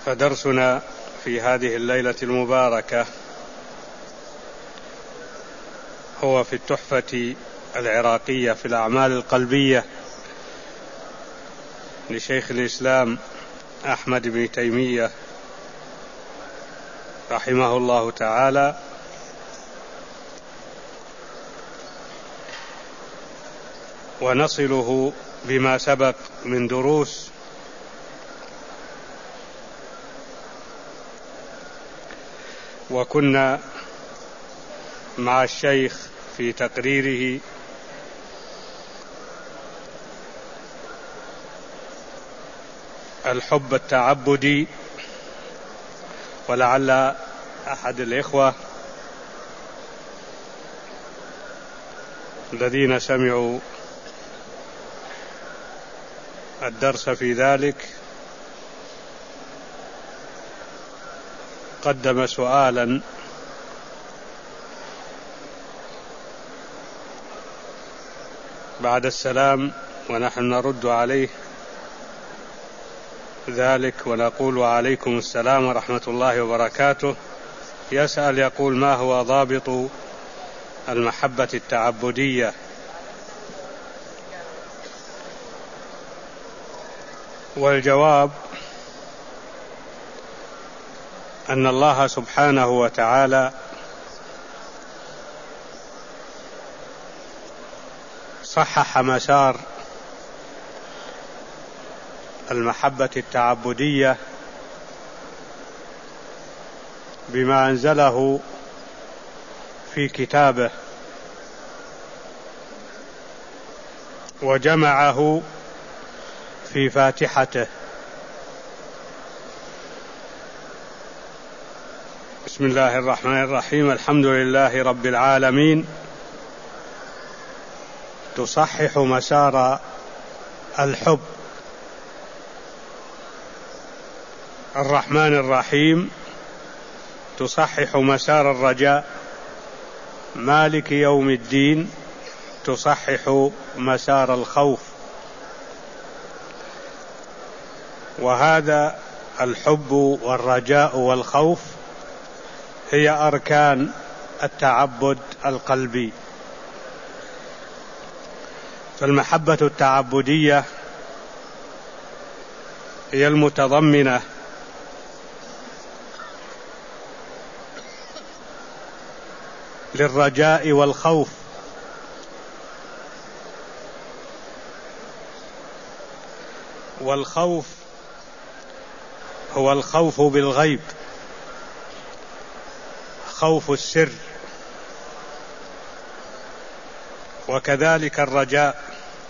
فدرسنا في هذه الليلة المباركة هو في التحفة العراقية في الأعمال القلبية لشيخ الإسلام أحمد بن تيمية رحمه الله تعالى، ونصله بما سبق من دروس وكنا مع الشيخ في تقريره الحب التعبدي، ولعل أحد الإخوة الذين سمعوا الدرس في ذلك قدم سؤالا بعد السلام، ونحن نرد عليه ذلك ونقول وعليكم السلام ورحمة الله وبركاته. يسأل يقول: ما هو ضابط المحبة التعبدية؟ والجواب أن الله سبحانه وتعالى صحح مسار المحبة التعبدية بما أنزله في كتابه، وجمعه في فاتحته. بسم الله الرحمن الرحيم. الحمد لله رب العالمين، تصحح مسار الحب. الرحمن الرحيم، تصحح مسار الرجاء. مالك يوم الدين، تصحح مسار الخوف. وهذا الحب والرجاء والخوف هي أركان التعبد القلبي. فالمحبة التعبدية هي المتضمنة للرجاء والخوف، والخوف هو الخوف بالغيب، خوف السر، وكذلك الرجاء.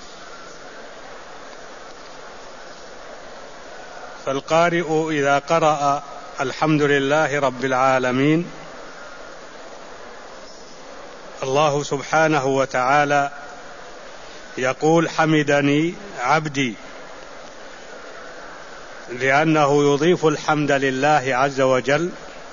فالقارئ إذا قرأ الحمد لله رب العالمين، الله سبحانه وتعالى يقول: حمدني عبدي، لأنه يضيف الحمد لله عز وجل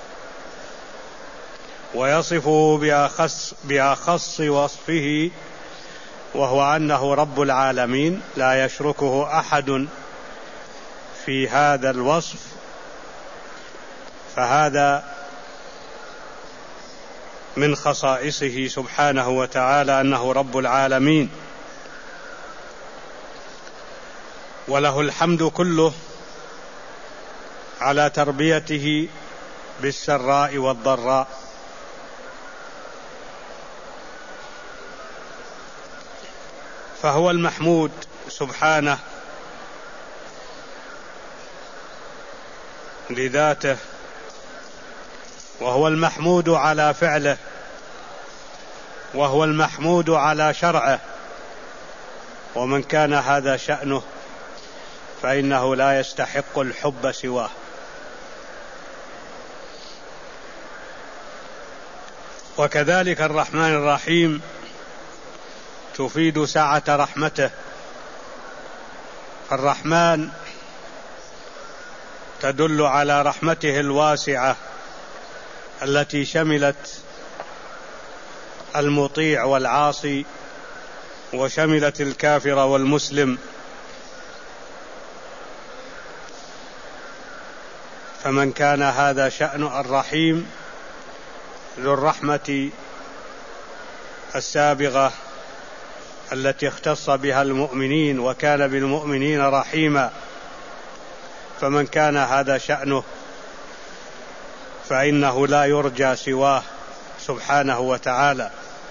ويصفه بأخص وصفه، وهو أنه رب العالمين لا يشركه أحد في هذا الوصف. فهذا من خصائصه سبحانه وتعالى أنه رب العالمين، وله الحمد كله على تربيته بالسراء والضراء. فهو المحمود سبحانه لذاته، وهو المحمود على فعله، وهو المحمود على شرعه. ومن كان هذا شأنه فإنه لا يستحق الحب سواه. وكذلك الرحمن الرحيم تفيد سعة رحمته. فالرحمن تدل على رحمته الواسعة التي شملت المطيع والعاصي، وشملت الكافر والمسلم. فمن كان هذا شأن الرحيم ذو الرحمة السابغة التي اختص بها المؤمنين وكان بالمؤمنين رحيما، فمن كان هذا شأنه فإنه لا يرجى سواه سبحانه وتعالى.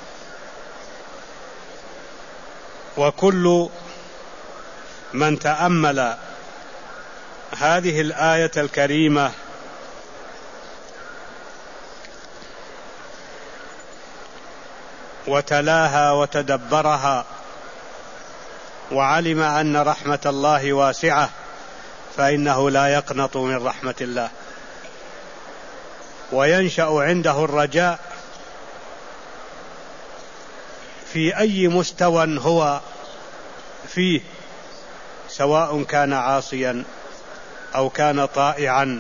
وكل من تأمل هذه الآية الكريمة وتلاها وتدبرها وعلم أن رحمة الله واسعة فإنه لا يقنط من رحمة الله، وينشأ عنده الرجاء في أي مستوى هو فيه، سواء كان عاصيا أو كان طائعا.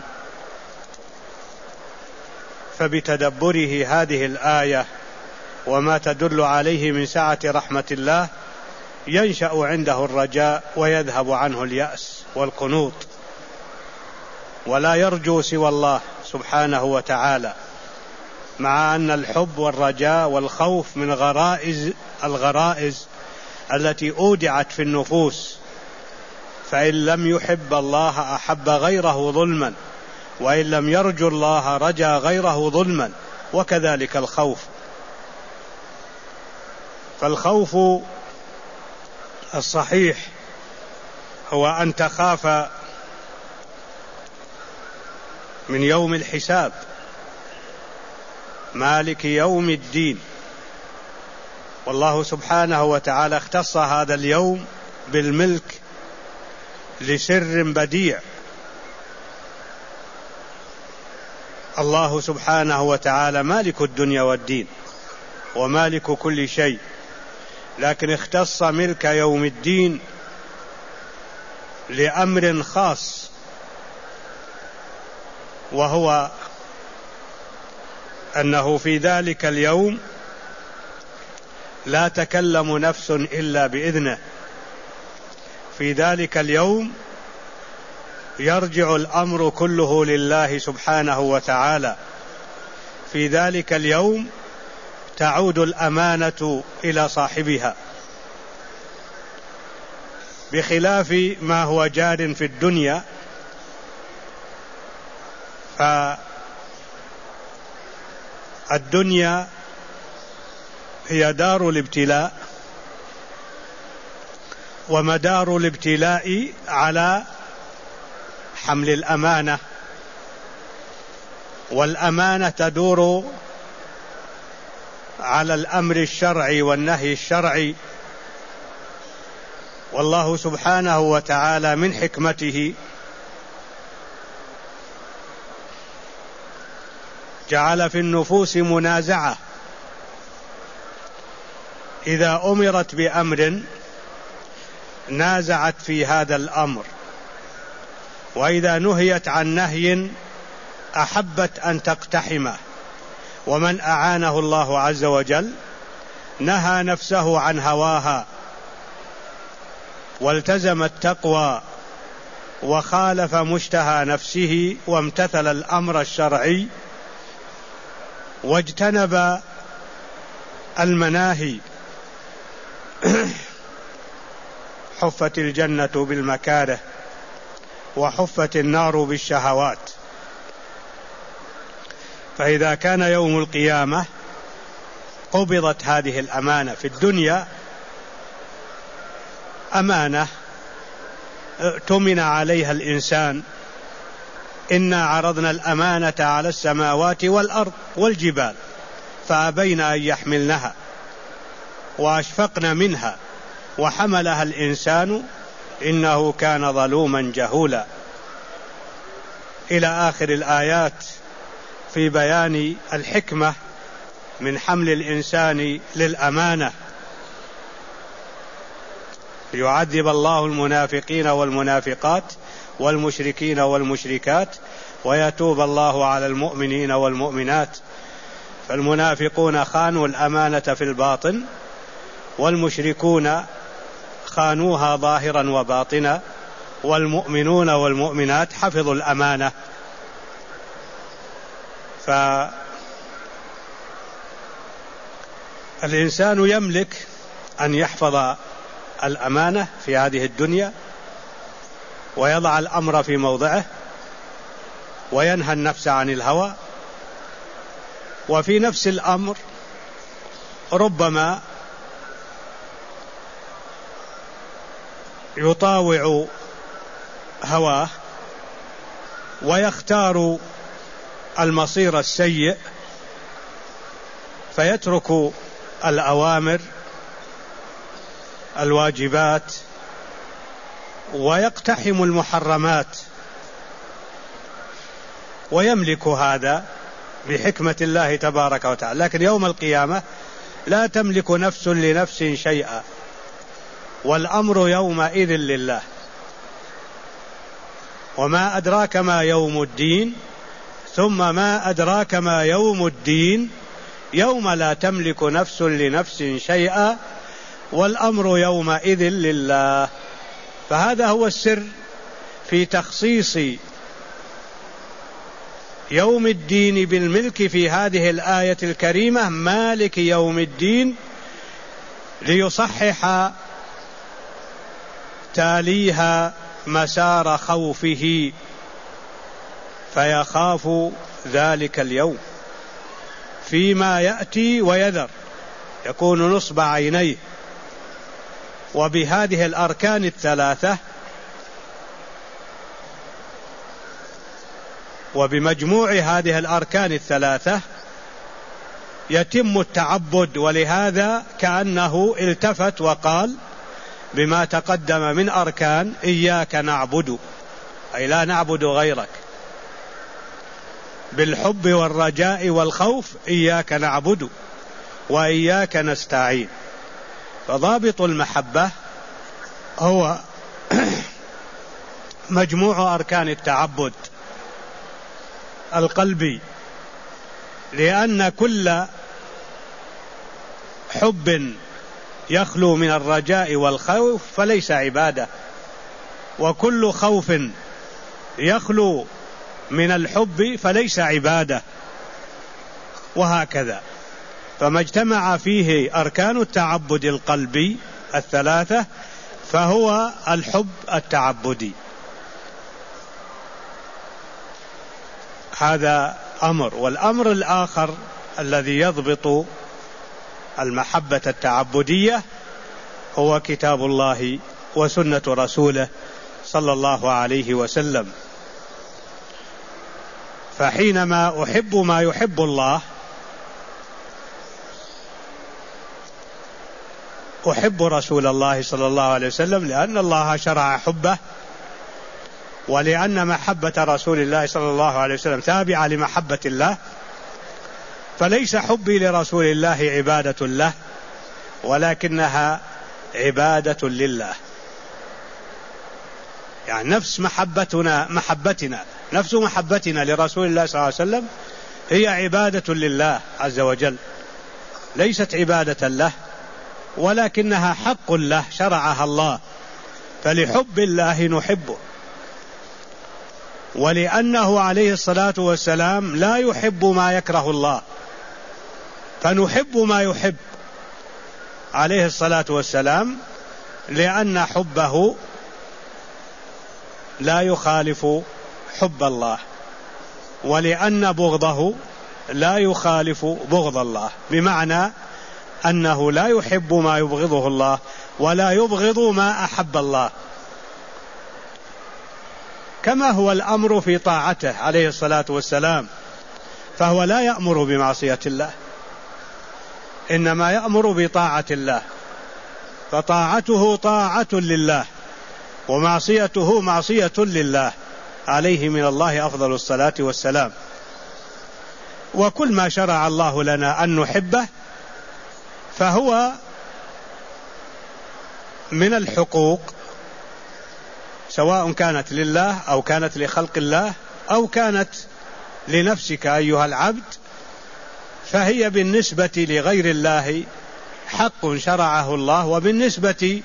فبتدبره هذه الآية وما تدل عليه من سعة رحمة الله ينشأ عنده الرجاء ويذهب عنه اليأس والقنوط، ولا يرجو سوى الله سبحانه وتعالى، مع أن الحب والرجاء والخوف من الغرائز التي أودعت في النفوس، فإن لم يحب الله أحب غيره ظلما، وإن لم يرجو الله رجا غيره ظلما، وكذلك الخوف. فالخوف الصحيح هو أن تخاف من يوم الحساب مالك يوم الدين، والله سبحانه وتعالى اختص هذا اليوم بالملك لسر بديع. الله سبحانه وتعالى مالك الدنيا والدين ومالك كل شيء، لكن اختص ملك يوم الدين لأمر خاص، وهو أنه في ذلك اليوم لا تكلم نفس إلا بإذنه. في ذلك اليوم يرجع الأمر كله لله سبحانه وتعالى. في ذلك اليوم تعود الأمانة إلى صاحبها، بخلاف ما هو جار في الدنيا. فالدنيا هي دار الابتلاء، ومدار الابتلاء على حمل الأمانة، والأمانة تدور على الأمر الشرعي والنهي الشرعي. والله سبحانه وتعالى من حكمته جعل في النفوس منازعة، إذا أمرت بأمر نازعت في هذا الأمر، وإذا نهيت عن نهي أحبت أن تقتحمه. ومن أعانه الله عز وجل نهى نفسه عن هواها والتزم التقوى وخالف مشتهى نفسه وامتثل الأمر الشرعي واجتنب المناهي، حفت الجنة بالمكاره وحفت النار بالشهوات. فإذا كان يوم القيامة قبضت هذه الأمانة. في الدنيا أمانة اؤتمن عليها الإنسان: إنا عرضنا الأمانة على السماوات والأرض والجبال فأبين أن يحملنها وأشفقن منها وحملها الإنسان إنه كان ظلوما جهولا، إلى آخر الآيات في بيان الحكمة من حمل الإنسان للأمانة، ليعذب الله المنافقين والمنافقات والمشركين والمشركات ويتوب الله على المؤمنين والمؤمنات. فالمنافقون خانوا الأمانة في الباطن، والمشركون خانوها ظاهرا وباطنا، والمؤمنون والمؤمنات حفظوا الأمانة فالإنسان يملك أن يحفظ الأمانة في هذه الدنيا ويضع الأمر في موضعه وينهى النفس عن الهوى، وفي نفس الأمر ربما يطاوع هواه ويختار المصير السيء فيترك الأوامر الواجبات ويقتحم المحرمات، ويملك هذا بحكمة الله تبارك وتعالى. لكن يوم القيامة لا تملك نفس لنفس شيئا، والأمر يومئذ لله. وما أدراك ما يوم الدين، ثم ما أدراك ما يوم الدين، يوم لا تملك نفس لنفس شيئا والأمر يومئذ لله. فهذا هو السر في تخصيص يوم الدين بالملك في هذه الآية الكريمة، مالك يوم الدين، ليصحح تاليها مسار خوفه فيخاف ذلك اليوم فيما يأتي ويذر، يكون نصب عينيه. وبهذه الأركان الثلاثة وبمجموع هذه الأركان الثلاثة يتم التعبد. ولهذا كأنه التفت وقال بما تقدم من أركان: إياك نعبد، أي لا نعبد غيرك، بالحب والرجاء والخوف إياك نعبد وإياك نستعين. فضابط المحبة هو مجموع أركان التعبد القلبي، لأن كل حب يخلو من الرجاء والخوف فليس عبادة، وكل خوف يخلو من الحب فليس عبادة، وهكذا. فما اجتمع فيه أركان التعبد القلبي الثلاثة فهو الحب التعبدي. هذا أمر. والأمر الآخر الذي يضبط المحبة التعبدية هو كتاب الله وسنة رسوله صلى الله عليه وسلم. فحينما أحب ما يحب الله أحب رسول الله صلى الله عليه وسلم، لأن الله شرع حبه، ولأن محبة رسول الله صلى الله عليه وسلم تابعة لمحبة الله. فليس حبي لرسول الله عبادة له، ولكنها عبادة لله. يعني نفس محبتنا لرسول الله صلى الله عليه وسلم هي عبادة لله عز وجل، ليست عبادة له، ولكنها حق له شرعها الله. فلحب الله نحبه، ولأنه عليه الصلاة والسلام لا يحب ما يكره الله، فنحب ما يحب عليه الصلاة والسلام، لأن حبه لا يخالف حب الله، ولأن بغضه لا يخالف بغض الله، بمعنى أنه لا يحب ما يبغضه الله ولا يبغض ما أحب الله. كما هو الأمر في طاعته عليه الصلاة والسلام، فهو لا يأمر بمعصية الله، إنما يأمر بطاعة الله، فطاعته طاعة لله ومعصيته معصية لله، عليه من الله أفضل الصلاة والسلام. وكل ما شرع الله لنا أن نحبه فهو من الحقوق، سواء كانت لله أو كانت لخلق الله أو كانت لنفسك أيها العبد، فهي بالنسبة لغير الله حق شرعه الله، وبالنسبة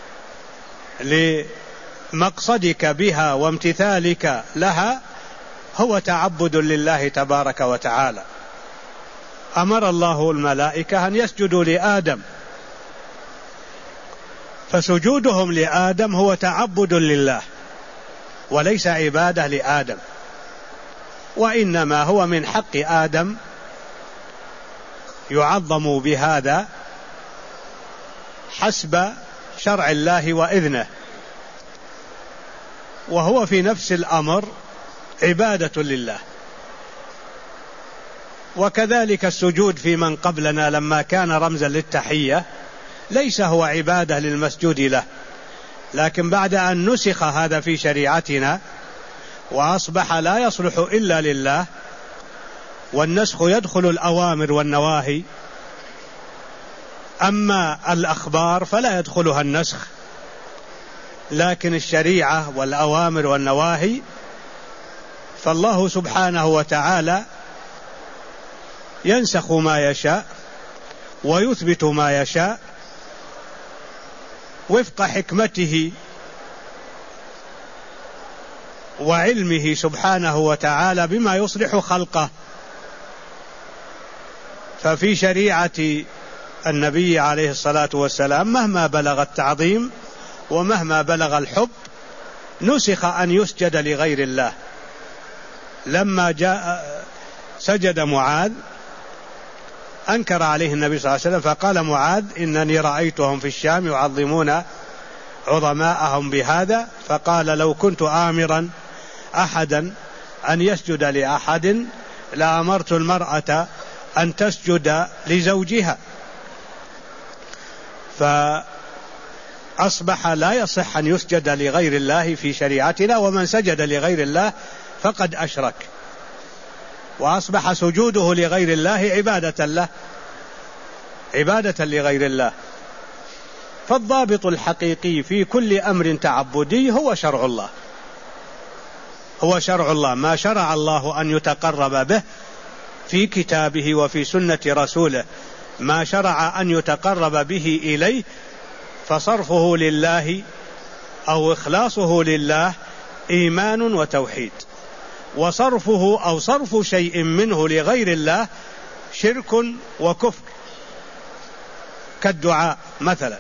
لمقصدك بها وامتثالك لها هو تعبد لله تبارك وتعالى. أمر الله الملائكة أن يسجدوا لآدم، فسجودهم لآدم هو تعبد لله وليس عبادة لآدم، وإنما هو من حق آدم يعظم بهذا حسب شرع الله وإذنه، وهو في نفس الأمر عبادة لله. وكذلك السجود في من قبلنا لما كان رمزا للتحية ليس هو عبادة للمسجود له، لكن بعد أن نسخ هذا في شريعتنا وأصبح لا يصلح إلا لله، والنسخ يدخل الأوامر والنواهي، أما الأخبار فلا يدخلها النسخ، لكن الشريعة والأوامر والنواهي فالله سبحانه وتعالى ينسخ ما يشاء ويثبت ما يشاء وفق حكمته وعلمه سبحانه وتعالى بما يصلح خلقه. ففي شريعة النبي عليه الصلاة والسلام مهما بلغ التعظيم ومهما بلغ الحب نسخ أن يسجد لغير الله. لما جاء سجد معاذ أنكر عليه النبي صلى الله عليه وسلم، فقال معاذ إنني رأيتهم في الشام يعظمون عظماءهم بهذا، فقال لو كنت آمرا أحدا أن يسجد لأحد لأمرت المرأة أن تسجد لزوجها. فأصبح لا يصح أن يسجد لغير الله في شريعتنا، ومن سجد لغير الله فقد أشرك، وأصبح سجوده لغير الله عبادة له، عبادة لغير الله. فالضابط الحقيقي في كل أمر تعبدي هو شرع الله، هو شرع الله، ما شرع الله أن يتقرب به في كتابه وفي سنة رسوله، ما شرع أن يتقرب به إليه، فصرفه لله أو إخلاصه لله إيمان وتوحيد، وصرفه أو صرف شيء منه لغير الله شرك وكفر، كالدعاء مثلا،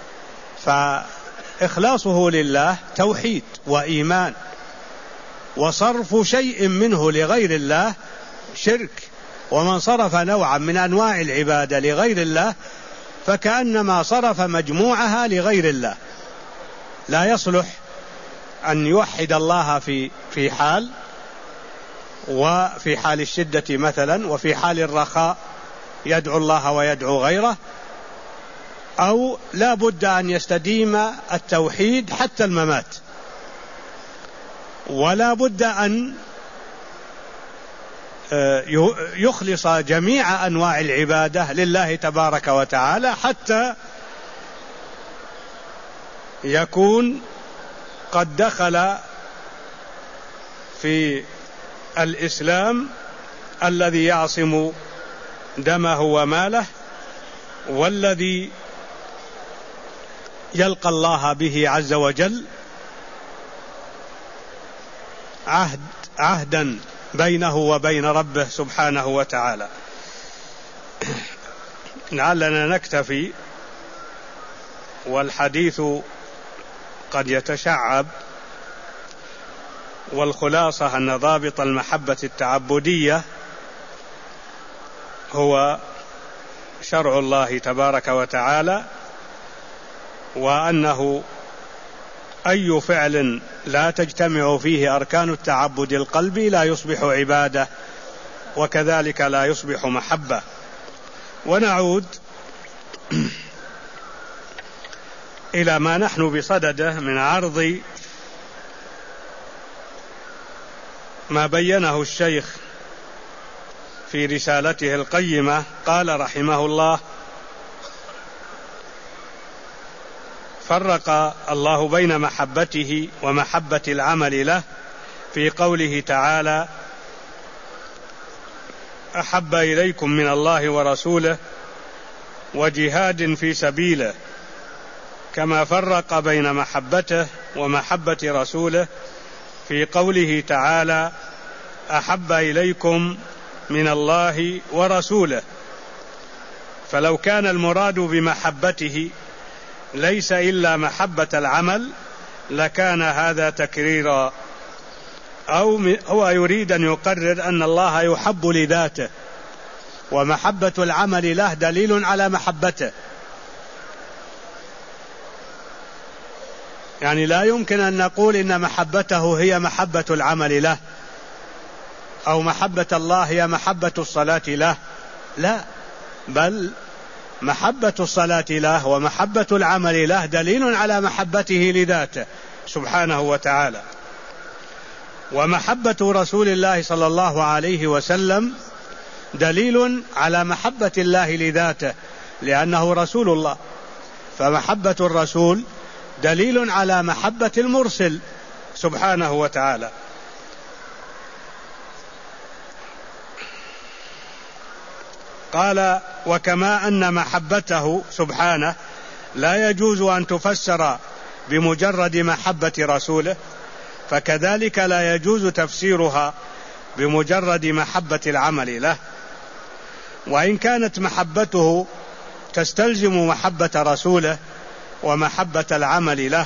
فإخلاصه لله توحيد وإيمان، وصرف شيء منه لغير الله شرك. ومن صرف نوعا من أنواع العبادة لغير الله فكأنما صرف مجموعها لغير الله. لا يصلح أن يوحد الله في حال، وفي حال الشدة مثلا، وفي حال الرخاء يدعو الله ويدعو غيره، أو لا بد أن يستديم التوحيد حتى الممات، ولا بد أن يخلص جميع أنواع العبادة لله تبارك وتعالى حتى يكون قد دخل في الإسلام الذي يعصم دمه وماله، والذي يلقى الله به عز وجل عهدا بينه وبين ربه سبحانه وتعالى. لعلنا نكتفي، والحديث قد يتشعب، والخلاصة أن ضابط المحبة التعبدية هو شرع الله تبارك وتعالى، وأنه أي فعل لا تجتمع فيه أركان التعبد القلبي لا يصبح عبادة، وكذلك لا يصبح محبة. ونعود إلى ما نحن بصدده من عرض ما بينه الشيخ في رسالته القيمة. قال رحمه الله: فرق الله بين محبته ومحبة العمل له في قوله تعالى: أحب إليكم من الله ورسوله وجهاد في سبيله، كما فرق بين محبته ومحبة رسوله في قوله تعالى: أحب إليكم من الله ورسوله. فلو كان المراد بمحبته ليس إلا محبة العمل لكان هذا تكريرا، أو هو يريد أن يقرر أن الله يحب لذاته، ومحبة العمل له دليل على محبته. يعني لا يمكن أن نقول إن محبته هي محبة العمل له، أو محبة الله هي محبة الصلاة له، لا، بل محبة الصلاة له ومحبة العمل له دليل على محبته لذاته سبحانه وتعالى. ومحبة رسول الله صلى الله عليه وسلم دليل على محبة الله لذاته لأنه رسول الله، فمحبة الرسول دليل على محبة المرسل سبحانه وتعالى. قال: وكما أن محبته سبحانه لا يجوز أن تفسر بمجرد محبة رسوله، فكذلك لا يجوز تفسيرها بمجرد محبة العمل له. وإن كانت محبته تستلزم محبة رسوله ومحبة العمل له.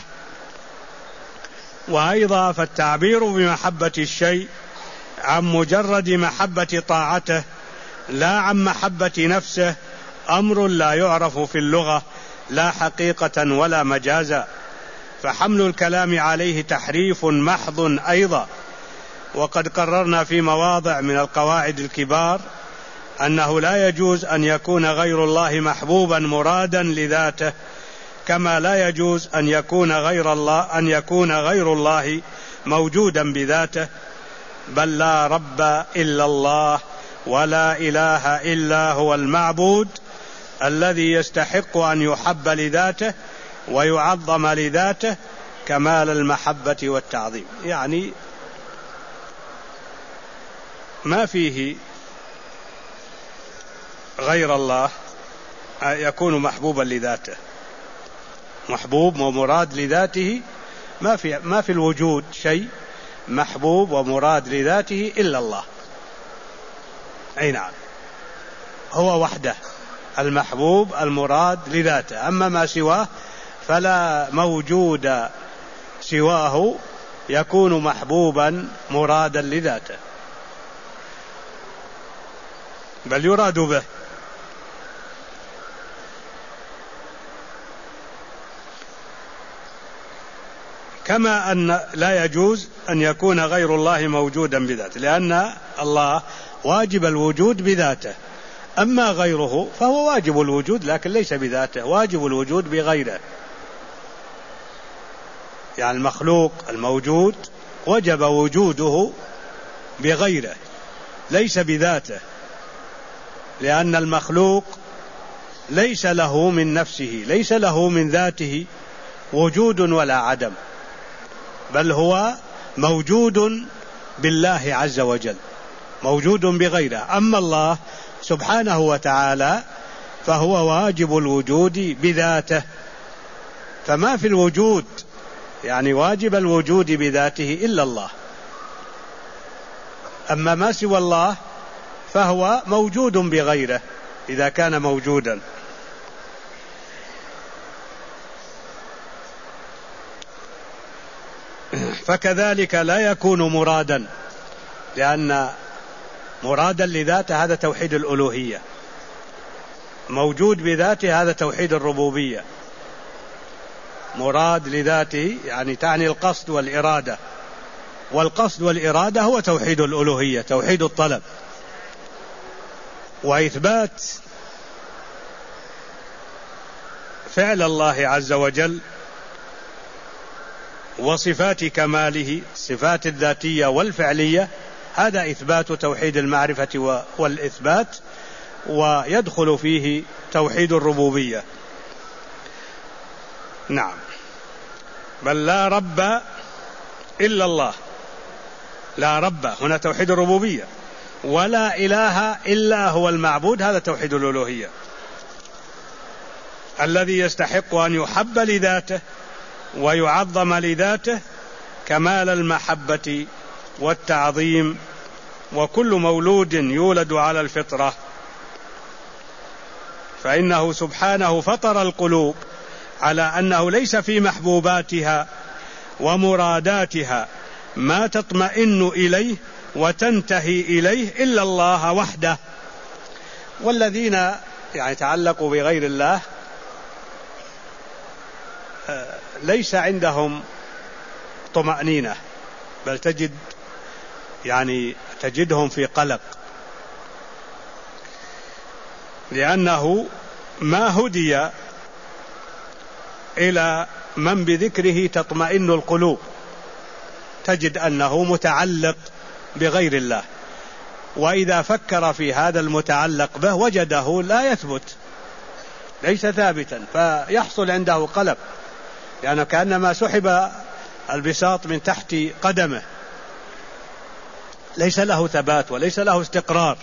وأيضا فالتعبير بمحبة الشيء عن مجرد محبة طاعته لا عن محبة نفسه أمر لا يعرف في اللغة لا حقيقة ولا مجازا، فحمل الكلام عليه تحريف محض أيضا. وقد قررنا في مواضع من القواعد الكبار أنه لا يجوز أن يكون غير الله محبوبا مرادا لذاته، كما لا يجوز أن يكون غير الله موجودا بذاته. بل لا رب إلا الله ولا إله إلا هو المعبود الذي يستحق أن يحب لذاته ويعظم لذاته كمال المحبة والتعظيم. يعني ما فيه غير الله يكون محبوبا لذاته، محبوب ومراد لذاته، ما في الوجود شيء محبوب ومراد لذاته إلا الله. أي نعم، هو وحده المحبوب المراد لذاته، أما ما سواه فلا موجود سواه يكون محبوبا مرادا لذاته، بل يراد به. كما أن لا يجوز أن يكون غير الله موجودا بذاته، لأن الله واجب الوجود بذاته، أما غيره فهو واجب الوجود لكن ليس بذاته، واجب الوجود بغيره. يعني المخلوق الموجود وجب وجوده بغيره ليس بذاته، لأن المخلوق ليس له من نفسه، ليس له من ذاته وجود ولا عدم، بل هو موجود بالله عز وجل، موجود بغيره. أما الله سبحانه وتعالى فهو واجب الوجود بذاته، فما في الوجود يعني واجب الوجود بذاته إلا الله. أما ما سوى الله فهو موجود بغيره إذا كان موجودا. فكذلك لا يكون مرادا، لأن مرادا لذاته هذا توحيد الألوهية، موجود بذاته هذا توحيد الربوبية. مراد لذاته يعني تعني القصد والإرادة، والقصد والإرادة هو توحيد الألوهية، توحيد الطلب. وإثبات فعل الله عز وجل وصفات كماله، الصفات الذاتية والفعلية، هذا إثبات توحيد المعرفة والإثبات، ويدخل فيه توحيد الربوبية. نعم، بل لا رب إلا الله، لا رب هنا توحيد الربوبية، ولا إله إلا هو المعبود، هذا توحيد الألوهية الذي يستحق أن يحب لذاته ويعظم لذاته كمال المحبة والتعظيم وكل مولود يولد على الفطرة، فإنه سبحانه فطر القلوب على أنه ليس في محبوباتها ومراداتها ما تطمئن إليه وتنتهي إليه إلا الله وحده. والذين يتعلقوا بغير الله ليس عندهم طمأنينة، بل تجدهم في قلق، لأنه ما هدي إلى من بذكره تطمئن القلوب، تجد أنه متعلق بغير الله، وإذا فكر في هذا المتعلق به وجده لا يثبت، ليس ثابتا، فيحصل عنده قلق، يعني كأنما سحب البساط من تحت قدمه، ليس له ثبات وليس له استقرار.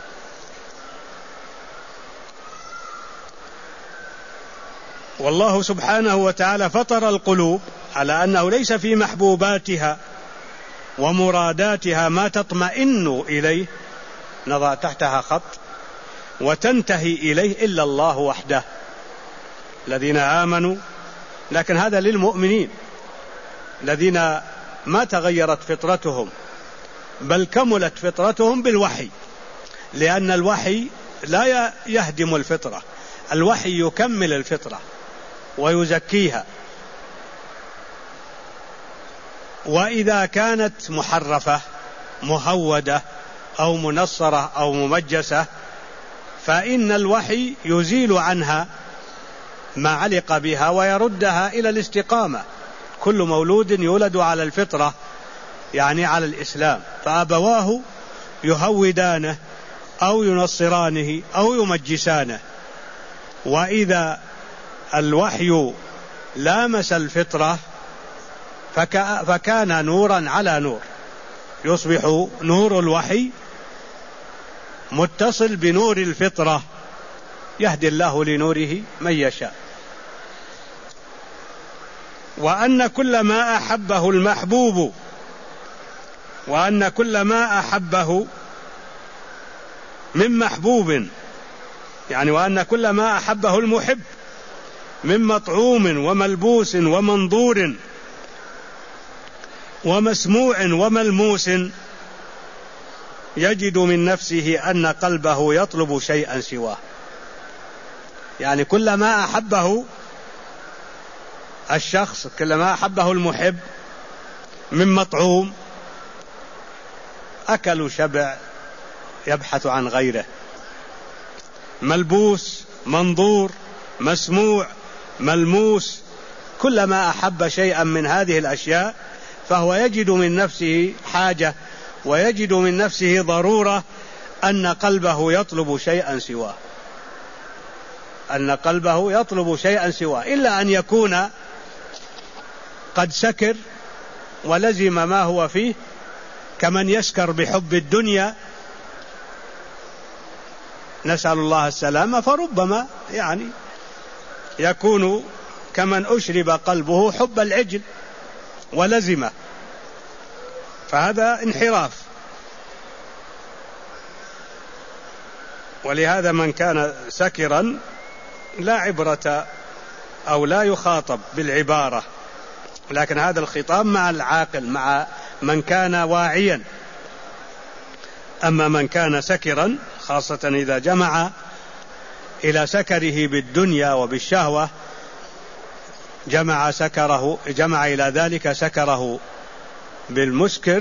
والله سبحانه وتعالى فطر القلوب على أنه ليس في محبوباتها ومراداتها ما تطمئن إليه، نضع تحتها خط، وتنتهي إليه إلا الله وحده. الذين آمنوا، لكن هذا للمؤمنين الذين ما تغيرت فطرتهم، بل كملت فطرتهم بالوحي، لأن الوحي لا يهدم الفطرة، الوحي يكمل الفطرة ويزكيها. وإذا كانت محرفة مهودة أو منصرة أو ممجسة، فإن الوحي يزيل عنها ما علق بها ويردها إلى الاستقامة. كل مولود يولد على الفطرة، يعني على الإسلام، فأبواه يهودانه أو ينصرانه أو يمجسانه. وإذا الوحي لامس الفطرة فكان نورا على نور، يصبح نور الوحي متصل بنور الفطرة، يهدي الله لنوره من يشاء. وأن كل ما أحبه المحبوب، وأن كل ما أحبه من محبوب، يعني وأن كل ما أحبه المحب من مطعوم وملبوس ومنظور ومسموع وملموس، يجد من نفسه أن قلبه يطلب شيئا سواه. يعني كل ما أحبه الشخص، كل ما أحبه المحب من مطعوم، أكل شبع يبحث عن غيره، ملبوس، منظور، مسموع، ملموس، كلما أحب شيئا من هذه الأشياء فهو يجد من نفسه حاجة ويجد من نفسه ضرورة أن قلبه يطلب شيئا سواه، أن قلبه يطلب شيئا سواه، إلا أن يكون قد سكر ولزم ما هو فيه، كمن يسكر بحب الدنيا، نسأل الله السلامة، فربما يكون كمن أشرب قلبه حب العجل ولزمه، فهذا انحراف. ولهذا من كان سكرا لا عبرة أو لا يخاطب بالعبارة، لكن هذا الخطاب مع العاقل، مع من كان واعيا. أما من كان سكرا، خاصة إذا جمع إلى سكره بالدنيا وبالشهوة، جمع إلى ذلك سكره بالمسكر،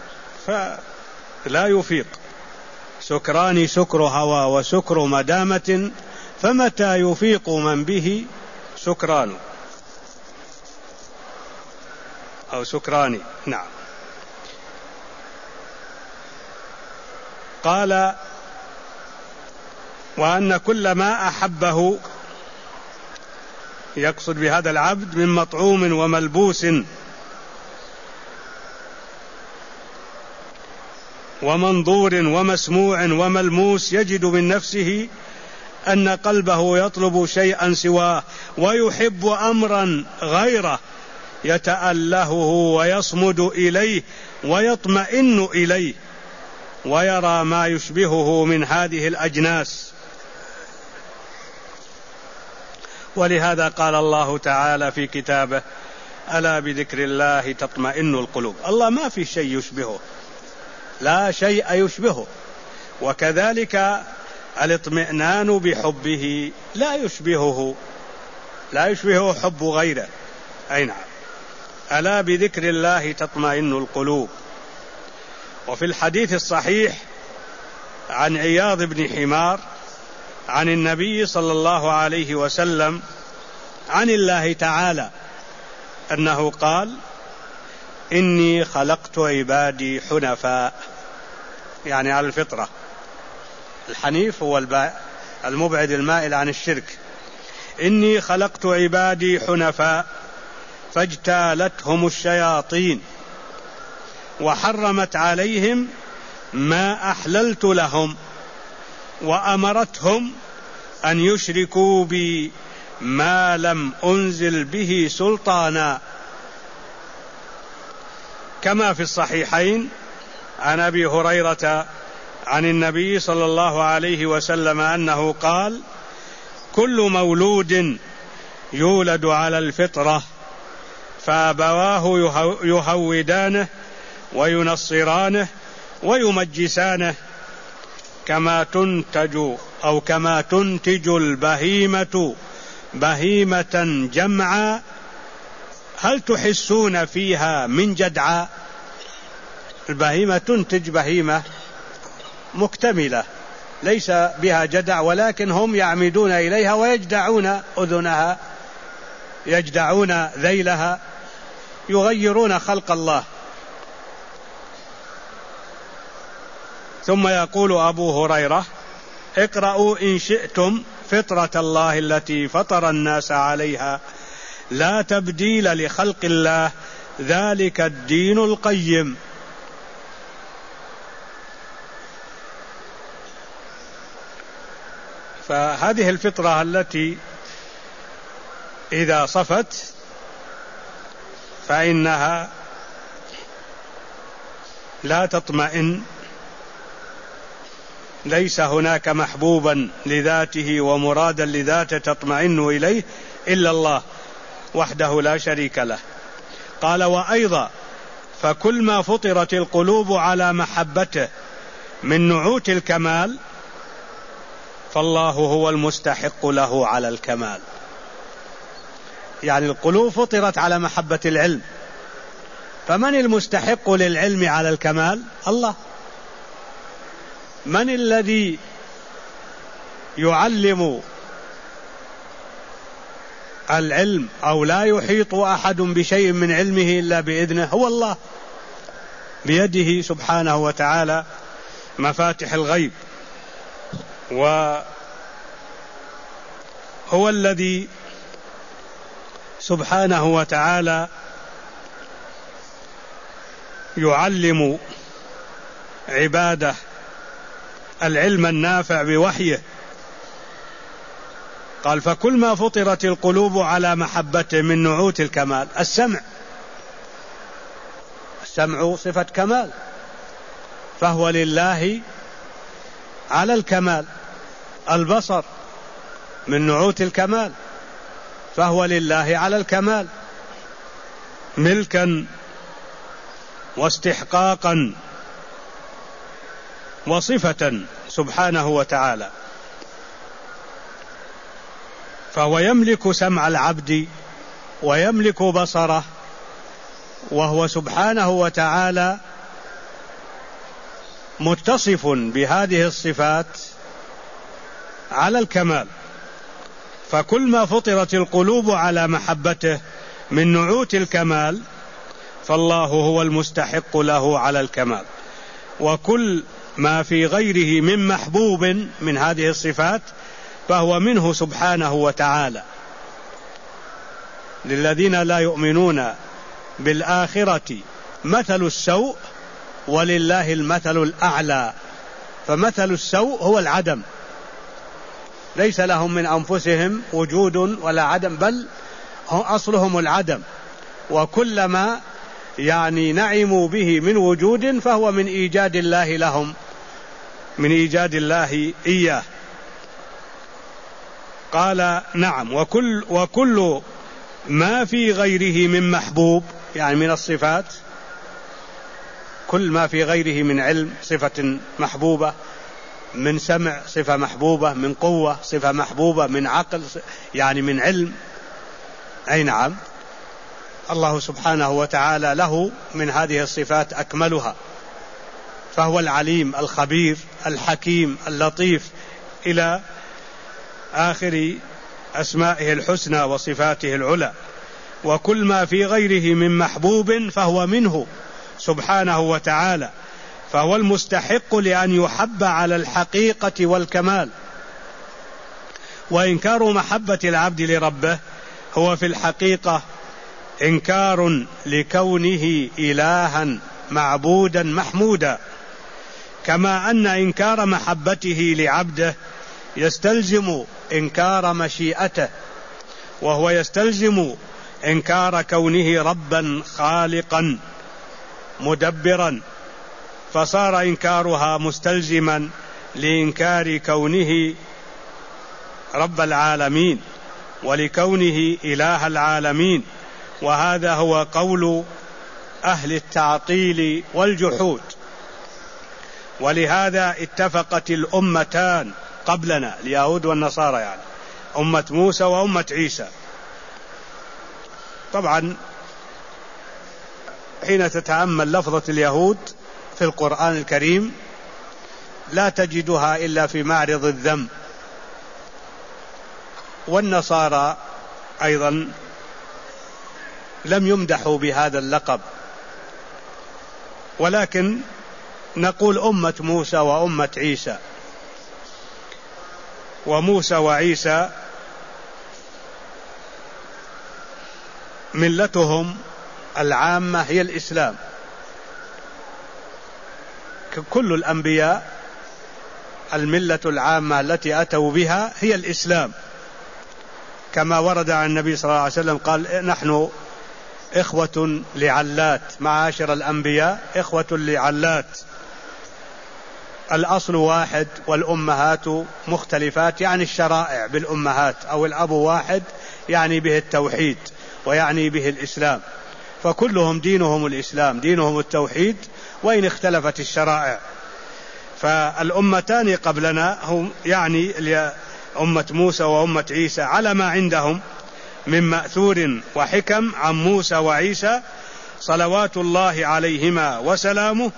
فلا يفيق. سكران سكر هوى وسكر مدامة، فمتى يفيق من به سكران أو سكران. نعم. قال: وأن كل ما أحبه، يقصد بهذا العبد، من مطعوم وملبوس ومنظور ومسموع وملموس، يجد من نفسه أن قلبه يطلب شيئا سواه، ويحب أمرا غيره يتألهه ويصمد إليه ويطمئن إليه، ويرى ما يشبهه من هذه الأجناس. ولهذا قال الله تعالى في كتابه: ألا بذكر الله تطمئن القلوب. الله ما في شيء يشبهه، لا شيء يشبهه. وكذلك الاطمئنان بحبه لا يشبهه حب غيره. أي نعم. ألا بذكر الله تطمئن القلوب. وفي الحديث الصحيح عن عياض بن حمار عن النبي صلى الله عليه وسلم عن الله تعالى أنه قال: إني خلقت عبادي حنفاء، يعني على الفطرة. الحنيف هو المبعد المائل عن الشرك. إني خلقت عبادي حنفاء فاجتالتهم الشياطين وحرمت عليهم ما أحللت لهم وأمرتهم أن يشركوا بي ما لم أنزل به سلطانا، كما في الصحيحين عن أبي هريرة عن النبي صلى الله عليه وسلم أنه قال: كل مولود يولد على الفطرة فأبواه يهودانه وينصرانه ويمجسانه كما تنتج البهيمة بهيمة جمعا هل تحسون فيها من جدعا. البهيمة تنتج بهيمة مكتملة ليس بها جدع، ولكن هم يعمدون إليها ويجدعون أذنها، يجدعون ذيلها، يغيرون خلق الله. ثم يقول أبو هريرة: اقرأوا إن شئتم فطرة الله التي فطر الناس عليها لا تبديل لخلق الله ذلك الدين القيم. فهذه الفطرة التي إذا صفت فإنها لا تطمئن، ليس هناك محبوبا لذاته ومرادا لذاته تطمئن إليه إلا الله وحده لا شريك له. قال: وأيضا فكل ما فطرت القلوب على محبته من نعوت الكمال فالله هو المستحق له على الكمال. يعني القلوب فطرت على محبة العلم، فمن المستحق للعلم على الكمال؟ الله. من الذي يعلم العلم أو لا يحيط أحد بشيء من علمه إلا بإذنه؟ هو الله، بيده سبحانه وتعالى مفاتح الغيب، وهو الذي سبحانه وتعالى يعلم عباده العلم النافع بوحيه. قال: فكل ما فطرت القلوب على محبته من نعوت الكمال. السمع صفة كمال، فهو لله على الكمال. البصر من نعوت الكمال، فهو لله على الكمال، ملكا واستحقاقا وصفة سبحانه وتعالى. فهو يملك سمع العبد ويملك بصره، وهو سبحانه وتعالى متصف بهذه الصفات على الكمال. فكل ما فطرت القلوب على محبته من نعوت الكمال فالله هو المستحق له على الكمال. وكل ما في غيره من محبوب من هذه الصفات فهو منه سبحانه وتعالى. للذين لا يؤمنون بالآخرة مثل السوء ولله المثل الأعلى. فمثل السوء هو العدم، ليس لهم من أنفسهم وجود ولا عدم، بل أصلهم العدم، وكلما نعموا به من وجود فهو من إيجاد الله لهم من إيجاد الله إياه. قال نعم، وكل ما في غيره من محبوب، يعني من الصفات، كل ما في غيره من علم صفة محبوبة، من سمع صفة محبوبة، من قوة صفة محبوبة، من عقل يعني من علم، أي نعم، الله سبحانه وتعالى له من هذه الصفات أكملها، فهو العليم الخبير الحكيم اللطيف إلى آخر أسمائه الحسنى وصفاته العلى. وكل ما في غيره من محبوب فهو منه سبحانه وتعالى، فهو المستحق لأن يحب على الحقيقة والكمال. وإنكار محبة العبد لربه هو في الحقيقة إنكار لكونه إلها معبودا محمودا، كما أن إنكار محبته لعبده يستلزم إنكار مشيئته، وهو يستلزم إنكار كونه ربا خالقا مدبرا، فصار إنكارها مستلزما لإنكار كونه رب العالمين ولكونه إله العالمين. وهذا هو قول أهل التعطيل والجحود. ولهذا اتفقت الأمتان قبلنا، اليهود والنصارى، يعني أمة موسى وأمة عيسى. طبعا حين تتأمل لفظة اليهود في القرآن الكريم لا تجدها إلا في معرض الذم، والنصارى أيضا لم يمدحوا بهذا اللقب، ولكن نقول أمة موسى وأمة عيسى. وموسى وعيسى ملتهم العامة هي الإسلام، كل الأنبياء الملة العامة التي أتوا بها هي الإسلام، كما ورد عن النبي صلى الله عليه وسلم قال: نحن إخوة لعلات، معاشر الأنبياء إخوة لعلات، الأصل واحد والأمهات مختلفات، يعني الشرائع بالأمهات، أو الأب واحد يعني به التوحيد ويعني به الإسلام، فكلهم دينهم الإسلام، دينهم التوحيد، وإن اختلفت الشرائع. فالأمتان قبلنا هم يعني أمة موسى وأمة عيسى على ما عندهم من مأثور وحكم عن موسى وعيسى صلوات الله عليهما وسلامه،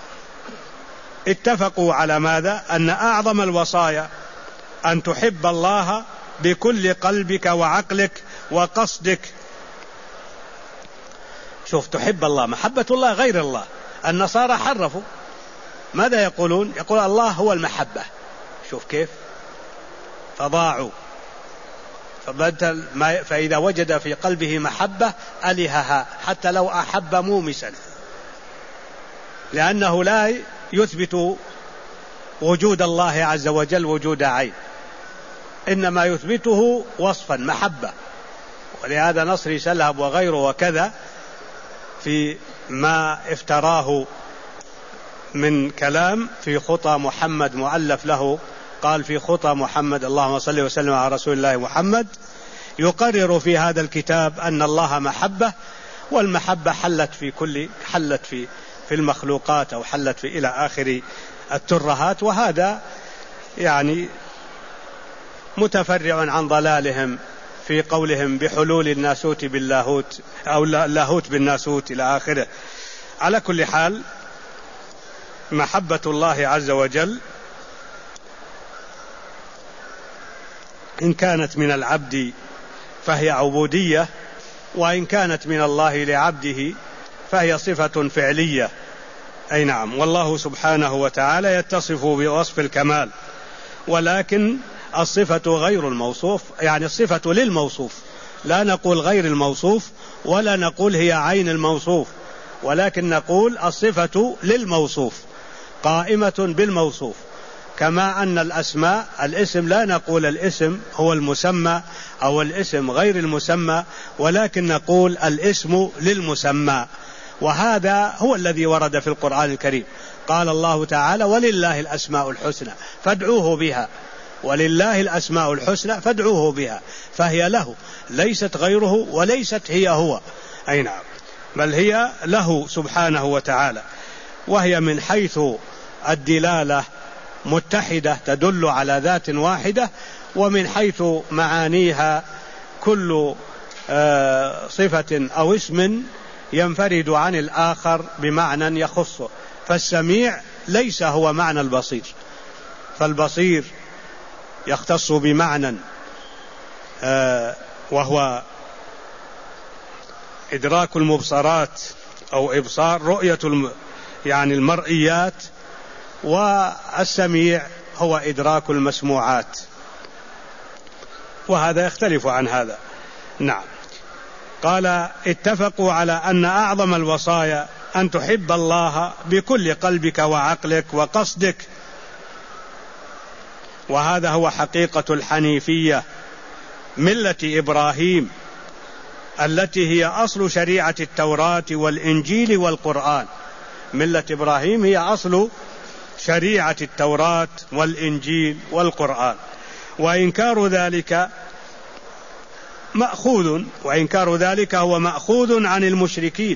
اتفقوا على ماذا؟ أن أعظم الوصايا أن تحب الله بكل قلبك وعقلك وقصدك. شوف، تحب الله، محبة الله غير الله. النصارى حرفوا، ماذا يقولون؟ يقول الله هو المحبة. شوف كيف فضاعوا، فإذا وجد في قلبه محبة ألهها حتى لو أحب مومسا، لأنه لا يثبت وجود الله عز وجل وجود عين، إنما يثبته وصفا محبة. ولهذا نصري سلهب وغيره وكذا في ما افتراه من كلام في خطى محمد مؤلف له، قال في خطى محمد اللهم صل وسلم على رسول الله محمد، يقرر في هذا الكتاب أن الله محبة، والمحبة حلت في المخلوقات، أو حلت في إلى آخر الترهات. وهذا يعني متفرع عن ضلالهم في قولهم بحلول الناسوت باللاهوت، أو اللاهوت بالناسوت إلى آخره. على كل حال، محبة الله عز وجل إن كانت من العبد فهي عبودية، وإن كانت من الله لعبده فهي صفة فعلية. أي نعم، والله سبحانه وتعالى يتصف بوصف الكمال، ولكن الصفة غير الموصوف، يعني الصفة للموصوف، لا نقول غير الموصوف ولا نقول هي عين الموصوف، ولكن نقول الصفة للموصوف قائمة بالموصوف. كما أن الأسماء، الاسم لا نقول الاسم هو المسمى أو الاسم غير المسمى، ولكن نقول الاسم للمسمى، وهذا هو الذي ورد في القرآن الكريم. قال الله تعالى: ولله الأسماء الحسنى فادعوه بها، ولله الأسماء الحسنى فادعوه بها، فهي له، ليست غيره وليست هي هو، أي نعم، بل هي له سبحانه وتعالى، وهي من حيث الدلالة متحدة تدل على ذات واحدة، ومن حيث معانيها كل صفة أو اسم ينفرد عن الآخر بمعنى يخصه. فالسميع ليس هو معنى البصير، فالبصير يختص بمعنى وهو إدراك المبصرات أو إبصار رؤية يعني المرئيات، والسميع هو إدراك المسموعات، وهذا يختلف عن هذا. نعم. قال: اتفقوا على أن أعظم الوصايا أن تحب الله بكل قلبك وعقلك وقصدك، وهذا هو حقيقة الحنيفية، ملة إبراهيم التي هي أصل شريعة التوراة والإنجيل والقرآن. ملة إبراهيم هي أصل شريعة التوراة والإنجيل والقرآن، وإنكار ذلك هو مأخوذ عن المشركين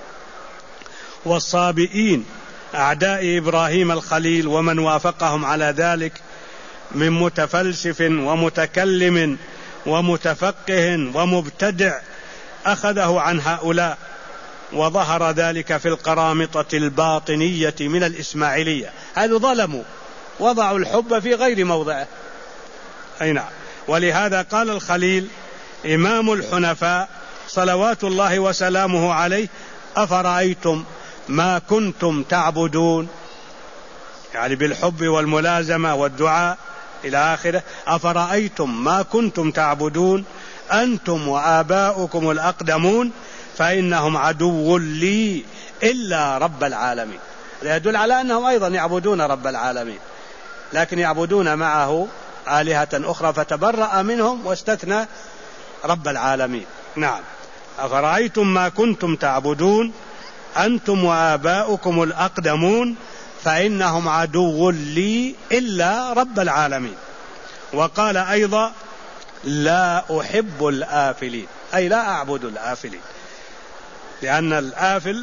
والصابئين أعداء إبراهيم الخليل ومن وافقهم على ذلك من متفلسف ومتكلم ومتفقه ومبتدع، أخذه عن هؤلاء، وظهر ذلك في القرامطة الباطنية من الإسماعيلية. هذا ظلموا، وضعوا الحب في غير موضعه، أي نعم. ولهذا قال الخليل إمام الحنفاء صلوات الله وسلامه عليه: أفرأيتم ما كنتم تعبدون، يعني بالحب والملازمة والدعاء إلى آخره. أفرأيتم ما كنتم تعبدون أنتم وآباؤكم الأقدمون فإنهم عدو لي إلا رب العالمين. يدل على أنهم أيضا يعبدون رب العالمين، لكن يعبدون معه آلهة أخرى، فتبرأ منهم واستثنى رب العالمين. نعم. أفرأيتم ما كنتم تعبدون أنتم وآباؤكم الأقدمون فإنهم عدو لي إلا رب العالمين. وقال أيضا: لا أحب الآفلين، أي لا أعبد الآفلين، لأن الآفل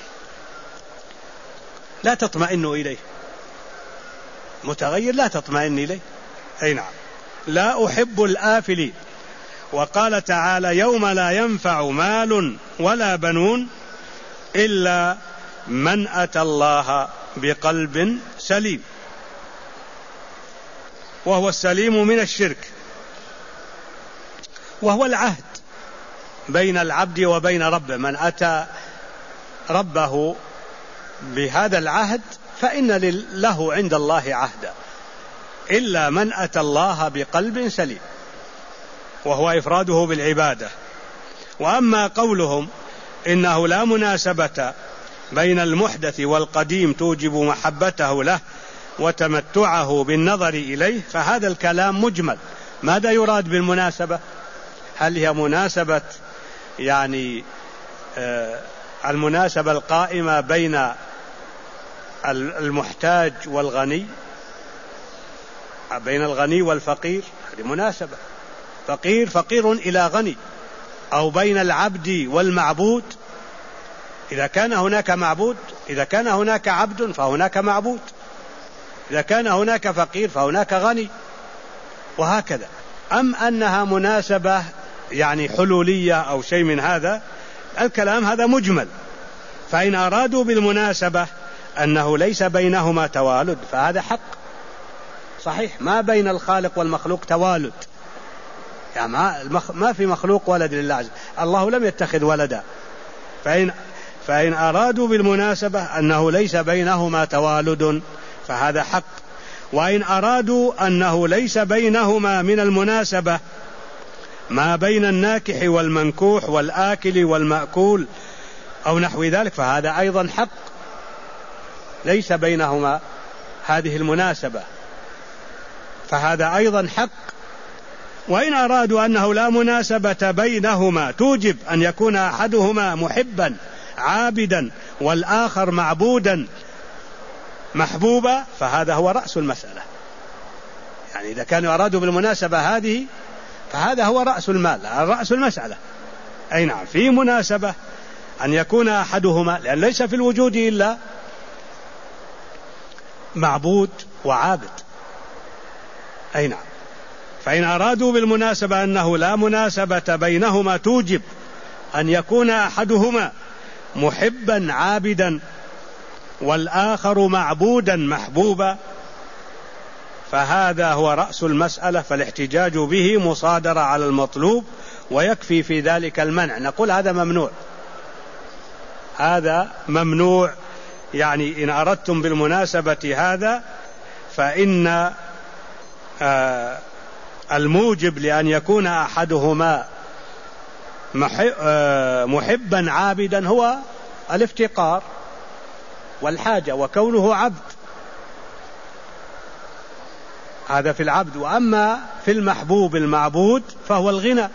لا تطمئن إليه، متغير لا تطمئن إليه، أي نعم، لا أحب الآفلين. وقال تعالى: يوم لا ينفع مال ولا بنون إلا من أتى الله بقلب سليم، وهو السليم من الشرك، وهو العهد بين العبد وبين ربه. من أتى ربه بهذا العهد فإن له عند الله عهدا، إلا من أتى الله بقلب سليم، وهو إفراده بالعبادة. وأما قولهم إنه لا مناسبة بين المحدث والقديم توجب محبته له وتمتعه بالنظر إليه، فهذا الكلام مجمل. ماذا يراد بالمناسبة؟ هل هي مناسبة يعني المناسبة القائمة بين المحتاج والغني، بين الغني والفقير؟ هذه مناسبة، فقير إلى غني، أو بين العبد والمعبود، إذا كان هناك معبود، إذا كان هناك عبد فهناك معبود، إذا كان هناك فقير فهناك غني، وهكذا. أم أنها مناسبة يعني حلولية أو شيء من هذا، الكلام هذا مجمل. فإن أرادوا بالمناسبة أنه ليس بينهما توالد فهذا حق صحيح، ما بين الخالق والمخلوق توالد، يعني ما في مخلوق ولد لله، الله لم يتخذ ولدا. فإن أرادوا بالمناسبة أنه ليس بينهما توالد فهذا حق. وإن أرادوا أنه ليس بينهما من المناسبة ما بين الناكح والمنكوح والآكل والمأكول أو نحو ذلك فهذا أيضا حق، ليس بينهما هذه المناسبة، فهذا أيضا حق. وإن أرادوا أنه لا مناسبة بينهما توجب أن يكون أحدهما محبا عابدا والآخر معبودا محبوبا، فهذا هو رأس المسألة. يعني إذا كانوا أرادوا بالمناسبة هذه فهذا هو رأس المال، رأس المسألة. أي نعم، في مناسبة أن يكون أحدهما، لأن ليس في الوجود إلا معبود وعابد. أي نعم، فإن أرادوا بالمناسبة أنه لا مناسبة بينهما توجب أن يكون أحدهما محبا عابدا والآخر معبودا محبوبا، فهذا هو رأس المسألة، فالاحتجاج به مصادرة على المطلوب، ويكفي في ذلك المنع. نقول هذا ممنوع، هذا ممنوع. يعني إن أردتم بالمناسبة هذا فإن الموجب لأن يكون أحدهما محبا عابدا هو الافتقار والحاجة وكونه عبد، هذا في العبد. وأما في المحبوب المعبود فهو الغنى،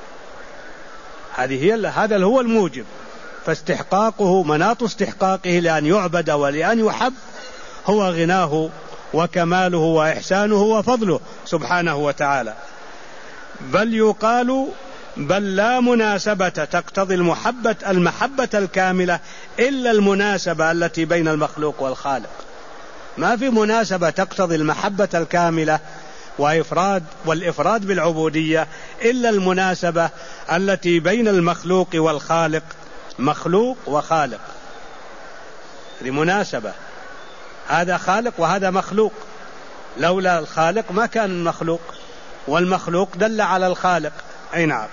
هذا هو الموجب، فاستحقاقه مناط استحقاقه لأن يعبد ولأن يحب هو غناه وكماله وإحسانه وفضله سبحانه وتعالى. بل يقال بل لا مناسبة تقتضي المحبة الكاملة إلا المناسبة التي بين المخلوق والخالق. ما في مناسبة تقتضي المحبة الكاملة والإفراد بالعبودية إلا المناسبة التي بين المخلوق والخالق. مخلوق وخالق، هذه مناسبة، هذا خالق وهذا مخلوق، لولا الخالق ما كان المخلوق، والمخلوق دل على الخالق. أي نعم.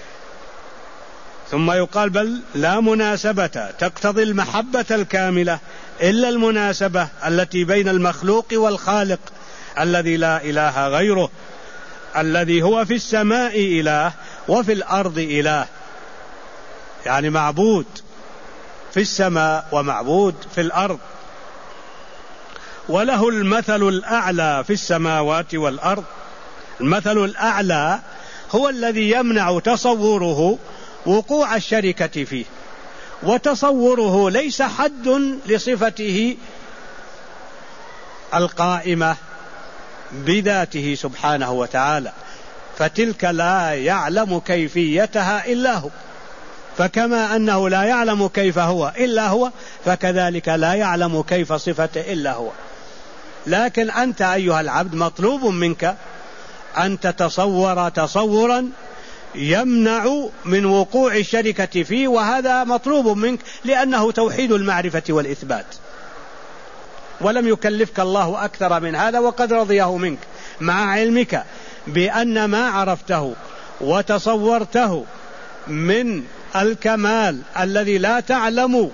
ثم يقال بل لا مناسبة تقتضي المحبة الكاملة إلا المناسبة التي بين المخلوق والخالق الذي لا إله غيره، الذي هو في السماء إله وفي الأرض إله، يعني معبود في السماء ومعبود في الأرض، وله المثل الأعلى في السماوات والأرض. المثل الأعلى هو الذي يمنع تصوره وقوع الشركة فيه، وتصوره ليس حد لصفته القائمة بذاته سبحانه وتعالى، فتلك لا يعلم كيفيتها إلا هو، فكما أنه لا يعلم كيف هو إلا هو فكذلك لا يعلم كيف صفته إلا هو. لكن أنت أيها العبد مطلوب منك أن تتصور تصورا يمنع من وقوع الشركة فيه، وهذا مطلوب منك لأنه توحيد المعرفة والإثبات، ولم يكلفك الله أكثر من هذا وقد رضيه منك، مع علمك بأن ما عرفته وتصورته من الكمال الذي لا تعلم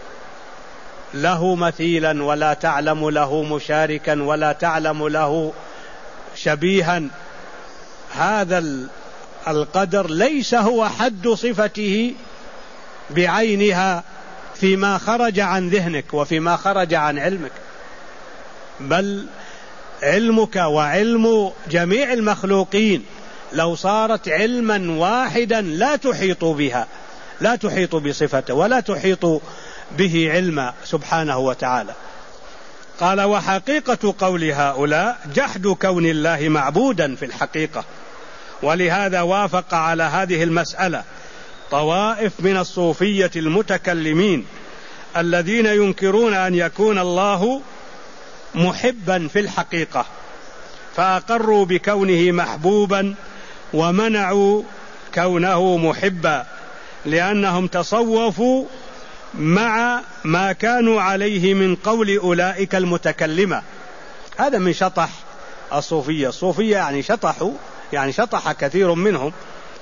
له مثيلا ولا تعلم له مشاركا ولا تعلم له شبيها، هذا القدر ليس هو حد صفته بعينها فيما خرج عن ذهنك وفيما خرج عن علمك، بل علمك وعلم جميع المخلوقين لو صارت علما واحدا لا تحيط بها، لا تحيط بصفته ولا تحيط به علما سبحانه وتعالى. قال وحقيقة قول هؤلاء جحد كون الله معبودا في الحقيقة، ولهذا وافق على هذه المسألة طوائف من الصوفية المتكلمين الذين ينكرون أن يكون الله محبا في الحقيقة، فأقروا بكونه محبوبا ومنعوا كونه محبا، لأنهم تصوفوا مع ما كانوا عليه من قول أولئك المتكلمة. هذا من شطح الصوفية. الصوفية يعني شطحوا، يعني شطح كثير منهم.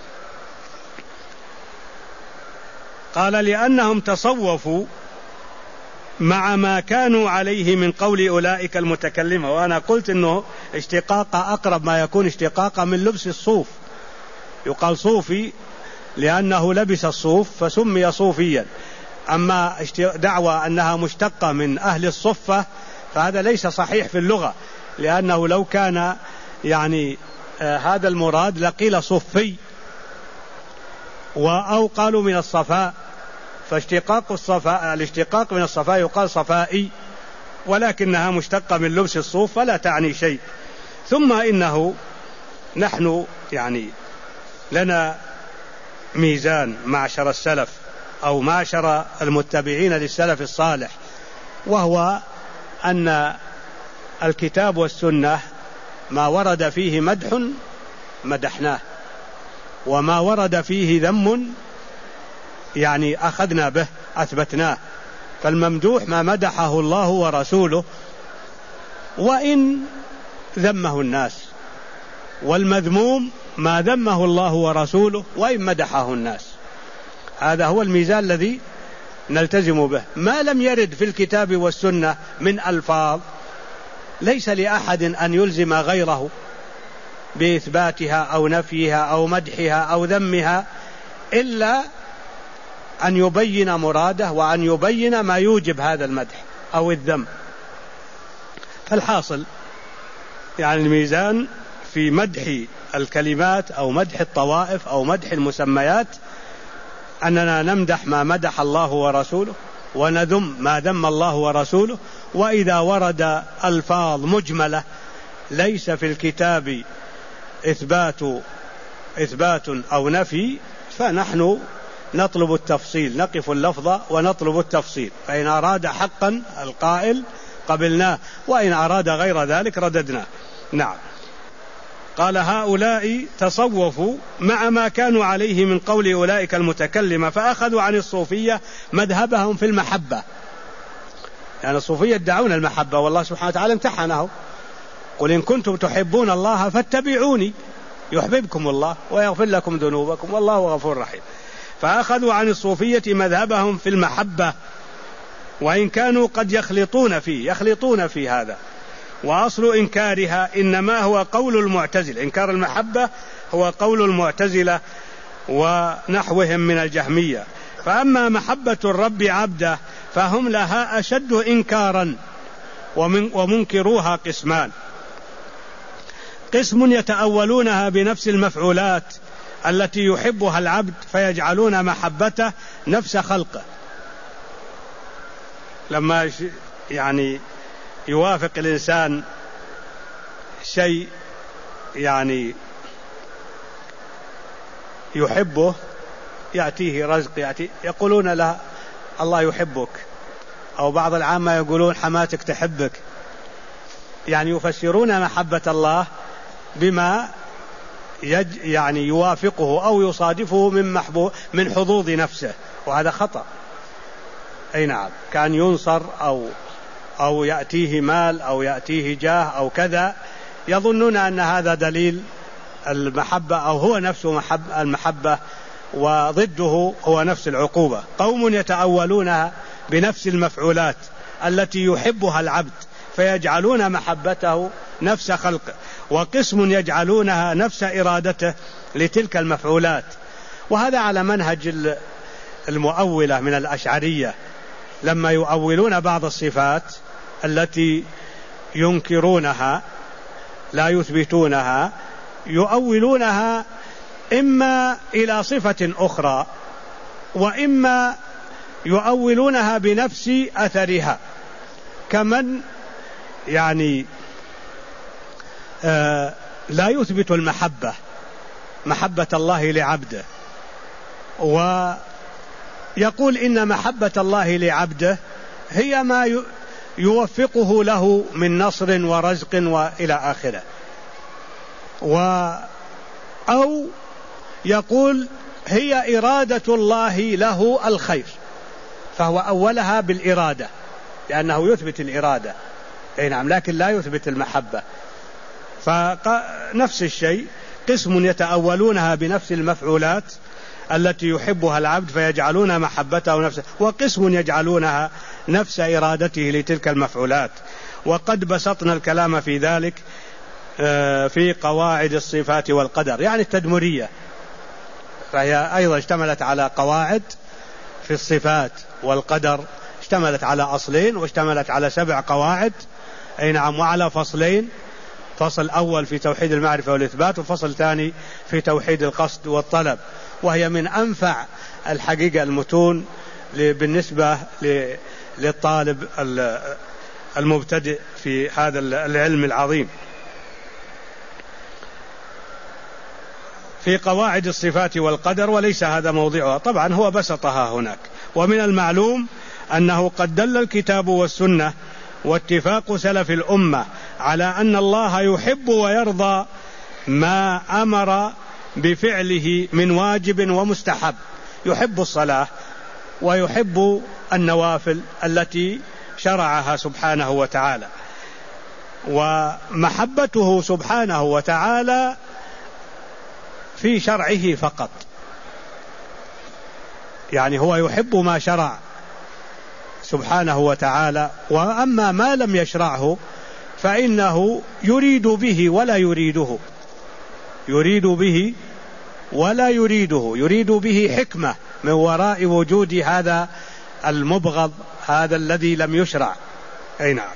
قال لأنهم تصوفوا مع ما كانوا عليه من قول أولئك المتكلمة. وأنا قلت أنه اشتقاق أقرب ما يكون اشتقاق من لبس الصوف، يقال صوفي لأنه لبس الصوف فسمي صوفيا. أما دعوى أنها مشتقة من أهل الصفة فهذا ليس صحيح في اللغة، لأنه لو كان يعني هذا المراد لقيل صفي، أو قالوا من الصفاء، فاشتقاق الاشتقاق من الصفاء يقال صفائي، ولكنها مشتقة من لبس الصوف فلا تعني شيء. ثم إنه نحن يعني لنا ميزان معشر السلف أو معشر المتبعين للسلف الصالح، وهو أن الكتاب والسنة ما ورد فيه مدح مدحناه، وما ورد فيه ذم يعني أخذنا به أثبتناه. فالممدوح ما مدحه الله ورسوله وإن ذمه الناس، والمذموم ما ذمه الله ورسوله وإن مدحه الناس. هذا هو الميزان الذي نلتزم به. ما لم يرد في الكتاب والسنة من ألفاظ ليس لأحد أن يلزم غيره بإثباتها أو نفيها أو مدحها أو ذمها، إلا أن يبين مراده وأن يبين ما يوجب هذا المدح أو الذم. فالحاصل يعني الميزان في مدح الكلمات أو مدح الطوائف أو مدح المسميات أننا نمدح ما مدح الله ورسوله ونذم ما ذم الله ورسوله. وإذا ورد ألفاظ مجملة ليس في الكتاب إثبات أو نفي فنحن نطلب التفصيل، نقف اللفظ ونطلب التفصيل، فإن أراد حقا القائل قبلناه، وإن أراد غير ذلك رددناه. نعم. قال هؤلاء تصوفوا مع ما كانوا عليه من قول أولئك المتكلمة، فأخذوا عن الصوفية مذهبهم في المحبة. يعني الصوفية يدعون المحبة، والله سبحانه وتعالى امتحنه، قل إن كنتم تحبون الله فاتبعوني يحببكم الله ويغفر لكم ذنوبكم والله غفور رحيم. فأخذوا عن الصوفية مذهبهم في المحبة، وإن كانوا قد يخلطون في هذا. وأصل إنكارها إنما هو قول المعتزلة، إنكار المحبة هو قول المعتزلة ونحوهم من الجهمية. فأما محبة الرب عبده فهم لها أشد إنكارا، ومنكروها قسمان: قسم يتأولونها بنفس المفعولات التي يحبها العبد فيجعلون محبته نفس خلقه. لما يعني يوافق الإنسان شيء يعني يحبه، يأتيه رزق، يقولون له الله يحبك، أو بعض العامة يقولون حماتك تحبك، يعني يفسرون محبة الله بما يعني يوافقه أو يصادفه من حظوظ نفسه، وهذا خطأ. أي نعم، كان ينصر أو يأتيه مال أو يأتيه جاه أو كذا، يظنون أن هذا دليل المحبة أو هو نفس المحبة، وضده هو نفس العقوبة. قوم يتأولونها بنفس المفعولات التي يحبها العبد فيجعلون محبته نفس خلقه، وقسم يجعلونها نفس إرادته لتلك المفعولات. وهذا على منهج المؤولة من الأشعرية، لما يؤولون بعض الصفات التي ينكرونها لا يثبتونها، يؤولونها إما إلى صفة أخرى، وإما يؤولونها بنفس أثرها، كمن يعني لا يثبت المحبة، محبة الله لعبده، ويقول إن محبة الله لعبده هي ما يوفقه له من نصر ورزق وإلى آخره. أو يقول هي إرادة الله له الخير، فهو أولها بالإرادة لأنه يثبت الإرادة، أي نعم، لكن لا يثبت المحبة. فنفس الشيء، قسم يتأولونها بنفس المفعولات التي يحبها العبد فيجعلون محبته نفسه، وقسم يجعلونها نفس إرادته لتلك المفعولات. وقد بسطنا الكلام في ذلك في قواعد الصفات والقدر، يعني التدمرية، فهي أيضا اشتملت على قواعد في الصفات والقدر، اشتملت على أصلين واشتملت على 7 قواعد، أي نعم، وعلى فصلين: فصل أول في توحيد المعرفة والإثبات، وفصل ثاني في توحيد القصد والطلب. وهي من أنفع الحقيقة المتون بالنسبة للطالب المبتدئ في هذا العلم العظيم. في قواعد الصفات والقدر، وليس هذا موضعها، طبعا هو بسطها هناك. ومن المعلوم أنه قد دل الكتاب والسنة واتفاق سلف الأمة على أن الله يحب ويرضى ما أمر بفعله من واجب ومستحب. يحب الصلاة ويحب النوافل التي شرعها سبحانه وتعالى، ومحبته سبحانه وتعالى في شرعه فقط، يعني هو يحب ما شرع سبحانه وتعالى، وأما ما لم يشرعه فإنه يريد به ولا يريده، يريد به ولا يريده، يريد به حكمة من وراء وجود هذا المبغض، هذا الذي لم يشرع. أي نعم.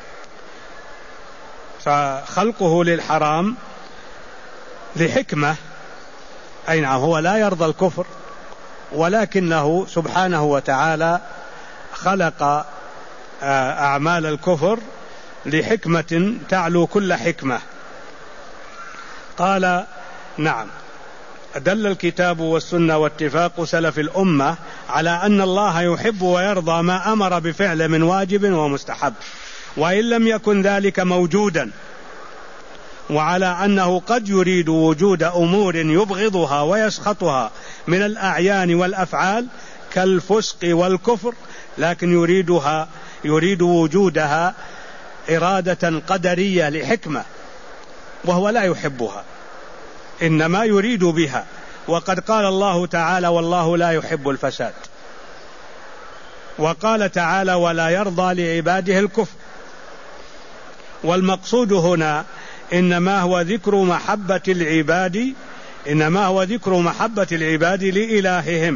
فخلقه للحرام لحكمة. أي نعم. هو لا يرضى الكفر، ولكنه سبحانه وتعالى خلق أعمال الكفر لحكمة تعلو كل حكمة. قال نعم، دل الكتاب والسنة واتفاق سلف الأمة على أن الله يحب ويرضى ما أمر بفعل من واجب ومستحب، وإن لم يكن ذلك موجودا، وعلى أنه قد يريد وجود أمور يبغضها ويسخطها من الأعيان والأفعال كالفسق والكفر، لكن يريد وجودها إرادة قدرية لحكمة، وهو لا يحبها، إنما يريد بها. وقد قال الله تعالى: والله لا يحب الفساد. وقال تعالى: ولا يرضى لعباده الكفر. والمقصود هنا إنما هو ذكر محبة العباد لإلههم.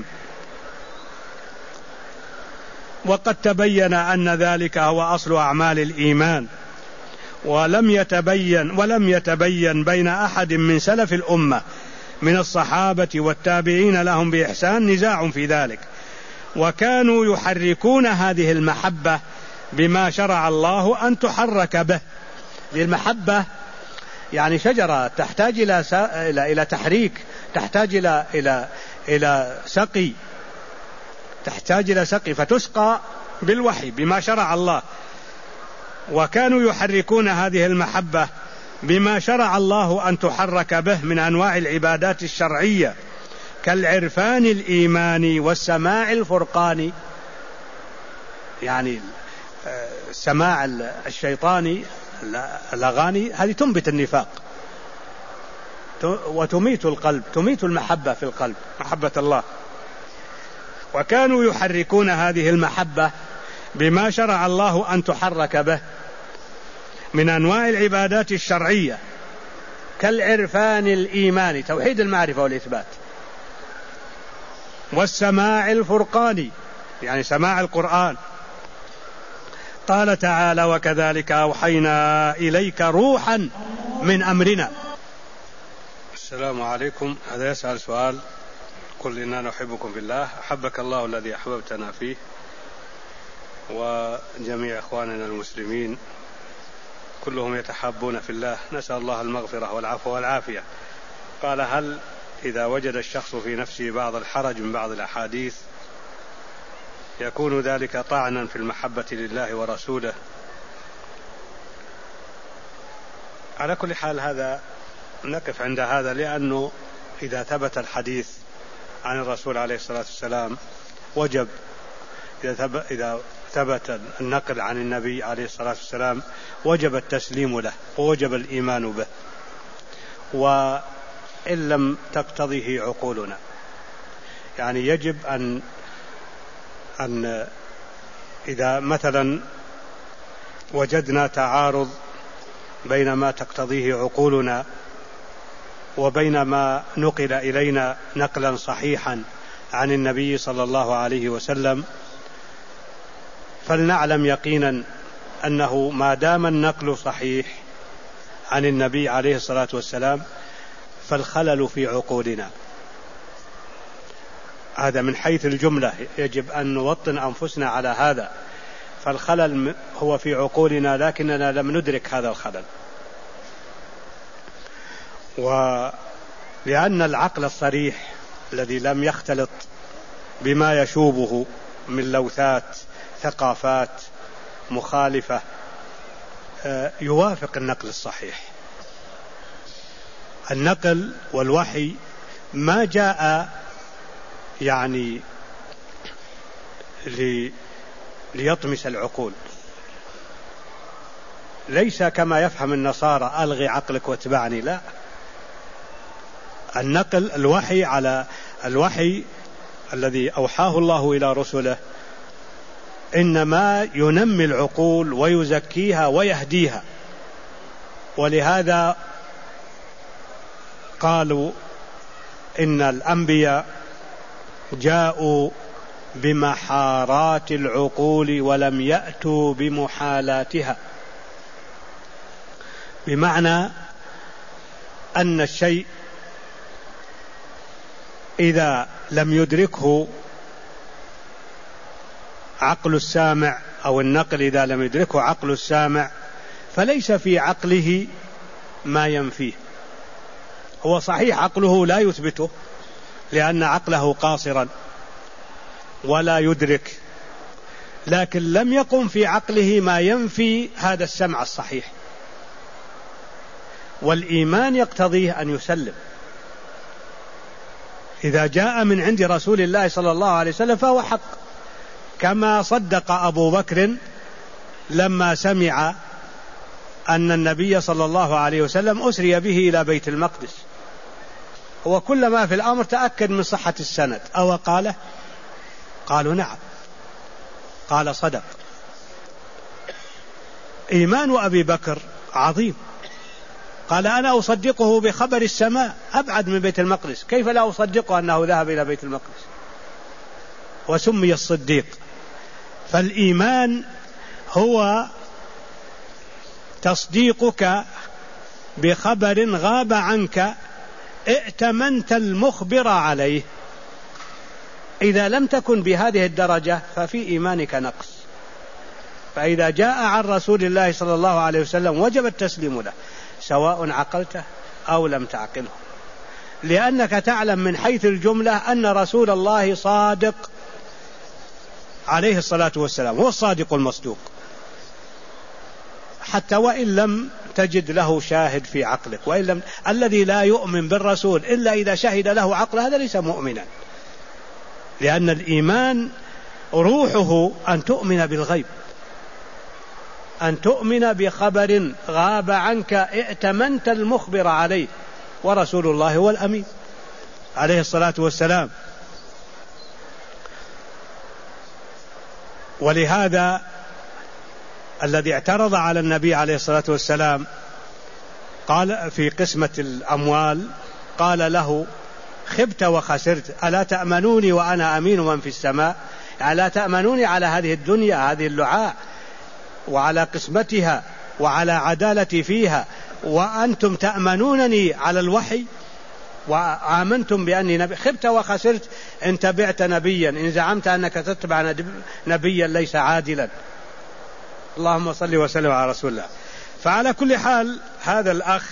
وقد تبين أن ذلك هو أصل أعمال الإيمان، ولم يتبين بين أحد من سلف الأمة من الصحابة والتابعين لهم بإحسان نزاع في ذلك، وكانوا يحركون هذه المحبة بما شرع الله أن تحرك به. للمحبة يعني شجرة تحتاج إلى تحريك، تحتاج إلى سقي، فتسقى بالوحي بما شرع الله. وكانوا يحركون هذه المحبة بما شرع الله أن تحرك به من أنواع العبادات الشرعية كالعرفان الإيماني والسماع الفرقاني، يعني سماع الشيطاني الأغاني هذه تنبت النفاق وتميت القلب، تميت المحبة في القلب، محبة الله. وكانوا يحركون هذه المحبة بما شرع الله أن تحرك به من أنواع العبادات الشرعية كالعرفان الإيماني، توحيد المعرفة والإثبات، والسماع الفرقاني يعني سماع القرآن. قال تعالى: وكذلك أوحينا إليك روحا من أمرنا. السلام عليكم. هذا يسأل سؤال: قل إنا نحبكم في الله، أحبك الله الذي أحببتنا فيه وجميع إخواننا المسلمين كلهم يتحابون في الله، نسأل الله المغفرة والعفو والعافية. قال: هل إذا وجد الشخص في نفسه بعض الحرج من بعض الأحاديث يكون ذلك طعنا في المحبة لله ورسوله؟ على كل حال هذا نقف عند هذا، لأنه إذا ثبت الحديث عن الرسول عليه الصلاة والسلام وجب، إذا ثبت النقل عن النبي عليه الصلاة والسلام وجب التسليم له ووجب الإيمان به، وإن لم تقتضيه عقولنا. يعني يجب أن إذا مثلا وجدنا تعارض بين ما تقتضيه عقولنا وبين ما نقل إلينا نقلا صحيحا عن النبي صلى الله عليه وسلم، فلنعلم يقينا أنه ما دام النقل صحيح عن النبي عليه الصلاة والسلام فالخلل في عقولنا. هذا من حيث الجملة، يجب أن نوطن أنفسنا على هذا. فالخلل هو في عقولنا لكننا لم ندرك هذا الخلل. ولأن العقل الصريح الذي لم يختلط بما يشوبه من لوثات ثقافات مخالفة يوافق النقل الصحيح. النقل والوحي ما جاء يعني ليطمس العقول، ليس كما يفهم النصارى ألغي عقلك واتبعني، لا. النقل الوحي على الوحي الذي أوحاه الله إلى رسله إنما ينمي العقول ويزكيها ويهديها. ولهذا قالوا إن الأنبياء جاءوا بمحارات العقول ولم يأتوا بمحالاتها، بمعنى أن الشيء إذا لم يدركه عقل السامع أو النقل إذا لم يدركه عقل السامع فليس في عقله ما ينفيه. هو صحيح عقله لا يثبته لأن عقله قاصرا ولا يدرك، لكن لم يقم في عقله ما ينفي هذا السمع الصحيح. والإيمان يقتضيه أن يسلم. إذا جاء من عند رسول الله صلى الله عليه وسلم فهو حق، كما صدق أبو بكر لما سمع أن النبي صلى الله عليه وسلم أسري به إلى بيت المقدس. هو كل ما في الأمر تأكد من صحة السند. أو قاله؟ قالوا نعم. قال صدق. إيمان أبي بكر عظيم. قال أنا أصدقه بخبر السماء أبعد من بيت المقدس، كيف لا أصدقه أنه ذهب إلى بيت المقدس؟ وسمي الصديق. فالإيمان هو تصديقك بخبر غاب عنك ائتمنت المخبر عليه. إذا لم تكن بهذه الدرجة ففي إيمانك نقص. فإذا جاء عن رسول الله صلى الله عليه وسلم وجب التسليم له سواء عقلته أو لم تعقله، لأنك تعلم من حيث الجملة أن رسول الله صادق عليه الصلاة والسلام، هو الصادق المصدوق، حتى وإن لم تجد له شاهد في عقلك. وإن لم، الذي لا يؤمن بالرسول إلا إذا شهد له عقل هذا ليس مؤمنا، لأن الإيمان روحه أن تؤمن بالغيب، أن تؤمن بخبر غاب عنك ائتمنت المخبر عليه، ورسول الله هو الأمين عليه الصلاة والسلام. ولهذا الذي اعترض على النبي عليه الصلاة والسلام قال في قسمة الأموال قال له خبت وخسرت، ألا تأمنوني وأنا أمين من في السماء؟ ألا تأمنوني على هذه الدنيا، هذه اللعاء، وعلى قسمتها وعلى عدالتي فيها، وأنتم تأمنونني على الوحي وآمنتم بأني نبي؟ خبت وخسرت إن تبعت نبيا، إن زعمت أنك تتبع نبيا ليس عادلا. اللهم صل وسلم على رسول الله. فعلى كل حال هذا الأخ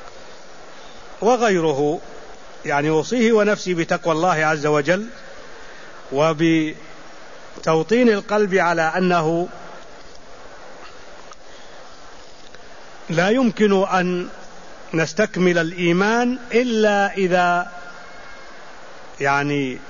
وغيره يعني أوصيه ونفسي بتقوى الله عز وجل وبتوطين القلب على أنه لا يمكن أن نستكمل الإيمان إلا إذا يعني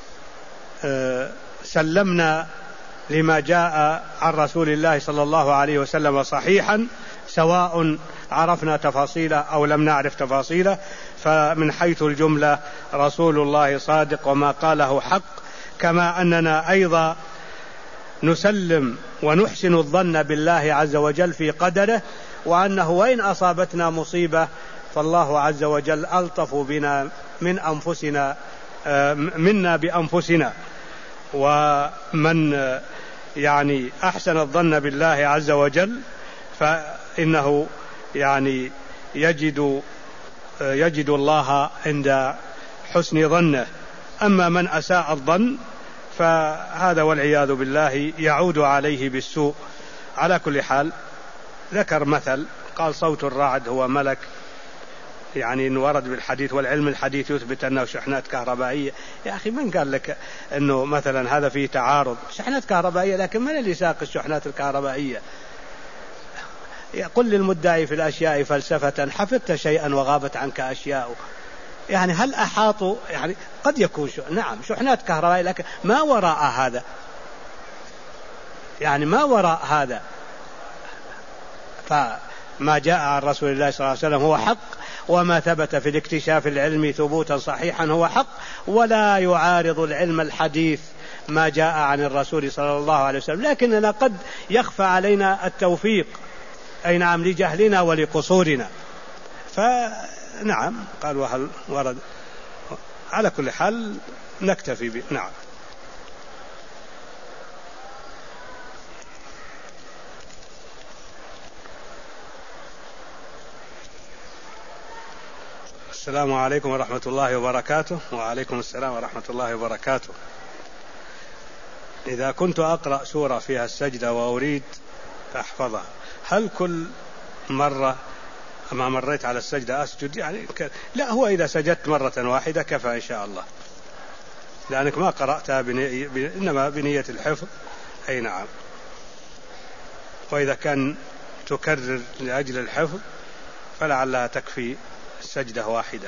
سلمنا لما جاء عن رسول الله صلى الله عليه وسلم صحيحا، سواء عرفنا تفاصيله أو لم نعرف تفاصيله. فمن حيث الجملة رسول الله صادق وما قاله حق، كما أننا أيضا نسلم ونحسن الظن بالله عز وجل في قدره، وأنه وإن أصابتنا مصيبة فالله عز وجل ألطف بنا من أنفسنا منا بأنفسنا. ومن يعني أحسن الظن بالله عز وجل فإنه يعني يجد الله عند حسن ظنه. أما من أساء الظن فهذا والعياذ بالله يعود عليه بالسوء. على كل حال ذكر مثل قال صوت الرعد هو ملك، يعني إن ورد بالحديث والعلم الحديث يثبت أنه شحنات كهربائية. يا أخي من قال لك أنه مثلا هذا فيه تعارض؟ شحنات كهربائية، لكن من اللي ساق الشحنات الكهربائية؟ يقول للمدعي في الأشياء فلسفة حفظت شيئا وغابت عنك أشياء. يعني هل أحاطوا؟ يعني قد يكون نعم شحنات كهربائية، لكن ما وراء هذا، يعني ما وراء هذا. فما جاء عن رسول الله صلى الله عليه وسلم هو حق، وما ثبت في الاكتشاف العلمي ثبوتا صحيحا هو حق، ولا يعارض العلم الحديث ما جاء عن الرسول صلى الله عليه وسلم. لكننا قد يخفى علينا التوفيق، أي نعم، لجهلنا ولقصورنا. فنعم قال وهل ورد. على كل حال نكتفي به. نعم. السلام عليكم ورحمة الله وبركاته. وعليكم السلام ورحمة الله وبركاته. إذا كنت أقرأ سورة فيها السجدة وأريد أحفظها، هل كل مرة ما مريت على السجدة أسجد؟ يعني لا، هو إذا سجدت مرة واحدة كفى إن شاء الله، لأنك ما قرأتها إنما بنية الحفظ. أي نعم. وإذا كان تكرر لأجل الحفظ فلعلها تكفي سجدة واحدة.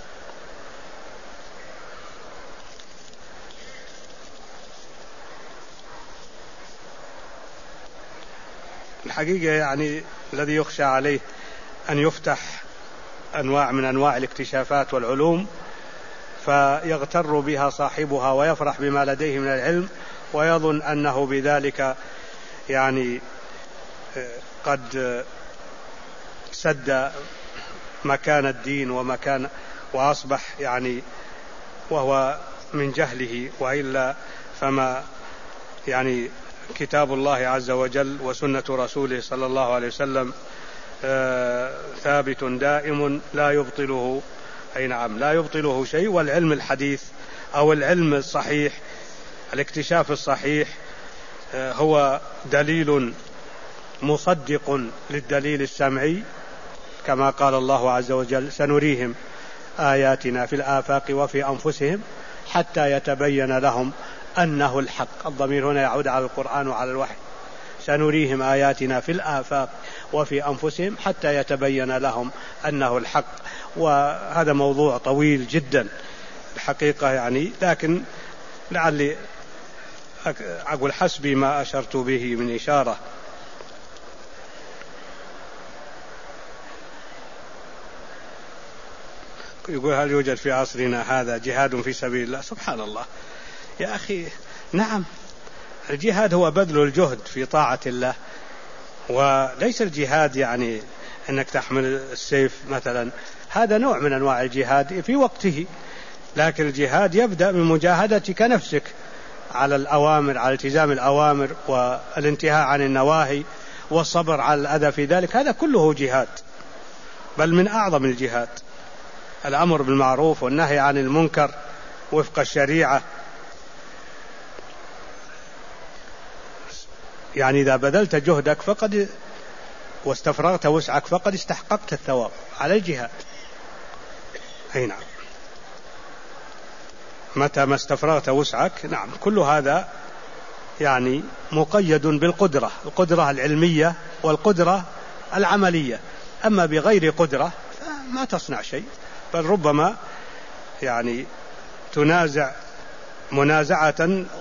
الحقيقة يعني الذي يخشى عليه أن يفتح أنواع من أنواع الاكتشافات والعلوم فيغتر بها صاحبها ويفرح بما لديه من العلم ويظن أنه بذلك يعني قد سد مكان الدين وأصبح يعني وهو من جهله. وإلا فما يعني كتاب الله عز وجل وسنة رسوله صلى الله عليه وسلم ثابت دائم لا يبطله. أي نعم لا يبطله شيء. والعلم الحديث أو العلم الصحيح، الاكتشاف الصحيح، هو دليل مصدق للدليل السمعي، كما قال الله عز وجل سنريهم آياتنا في الآفاق وفي أنفسهم حتى يتبين لهم أنه الحق. الضمير هنا يعود على القرآن وعلى الوحي. سنريهم آياتنا في الآفاق وفي أنفسهم حتى يتبين لهم أنه الحق. وهذا موضوع طويل جدا الحقيقة يعني، لكن لعلي أقول حسبي ما أشرت به من إشارة. يقول هل يوجد في عصرنا هذا جهاد في سبيل الله؟ سبحان الله يا أخي، نعم الجهاد هو بذل الجهد في طاعة الله، وليس الجهاد يعني أنك تحمل السيف مثلا، هذا نوع من أنواع الجهاد في وقته، لكن الجهاد يبدأ من مجاهدتك نفسك على الأوامر، على التزام الأوامر والانتهاء عن النواهي والصبر على الأذى في ذلك. هذا كله جهاد، بل من أعظم الجهاد الأمر بالمعروف والنهي عن المنكر وفق الشريعة. يعني إذا بذلت جهدك واستفرغت وسعك فقد استحققت الثواب على الجهاد. أي نعم، متى ما استفرغت وسعك. نعم، كل هذا يعني مقيد بالقدرة، القدرة العلمية والقدرة العملية. أما بغير قدرة فما تصنع شيء، بل ربما يعني تنازع منازعة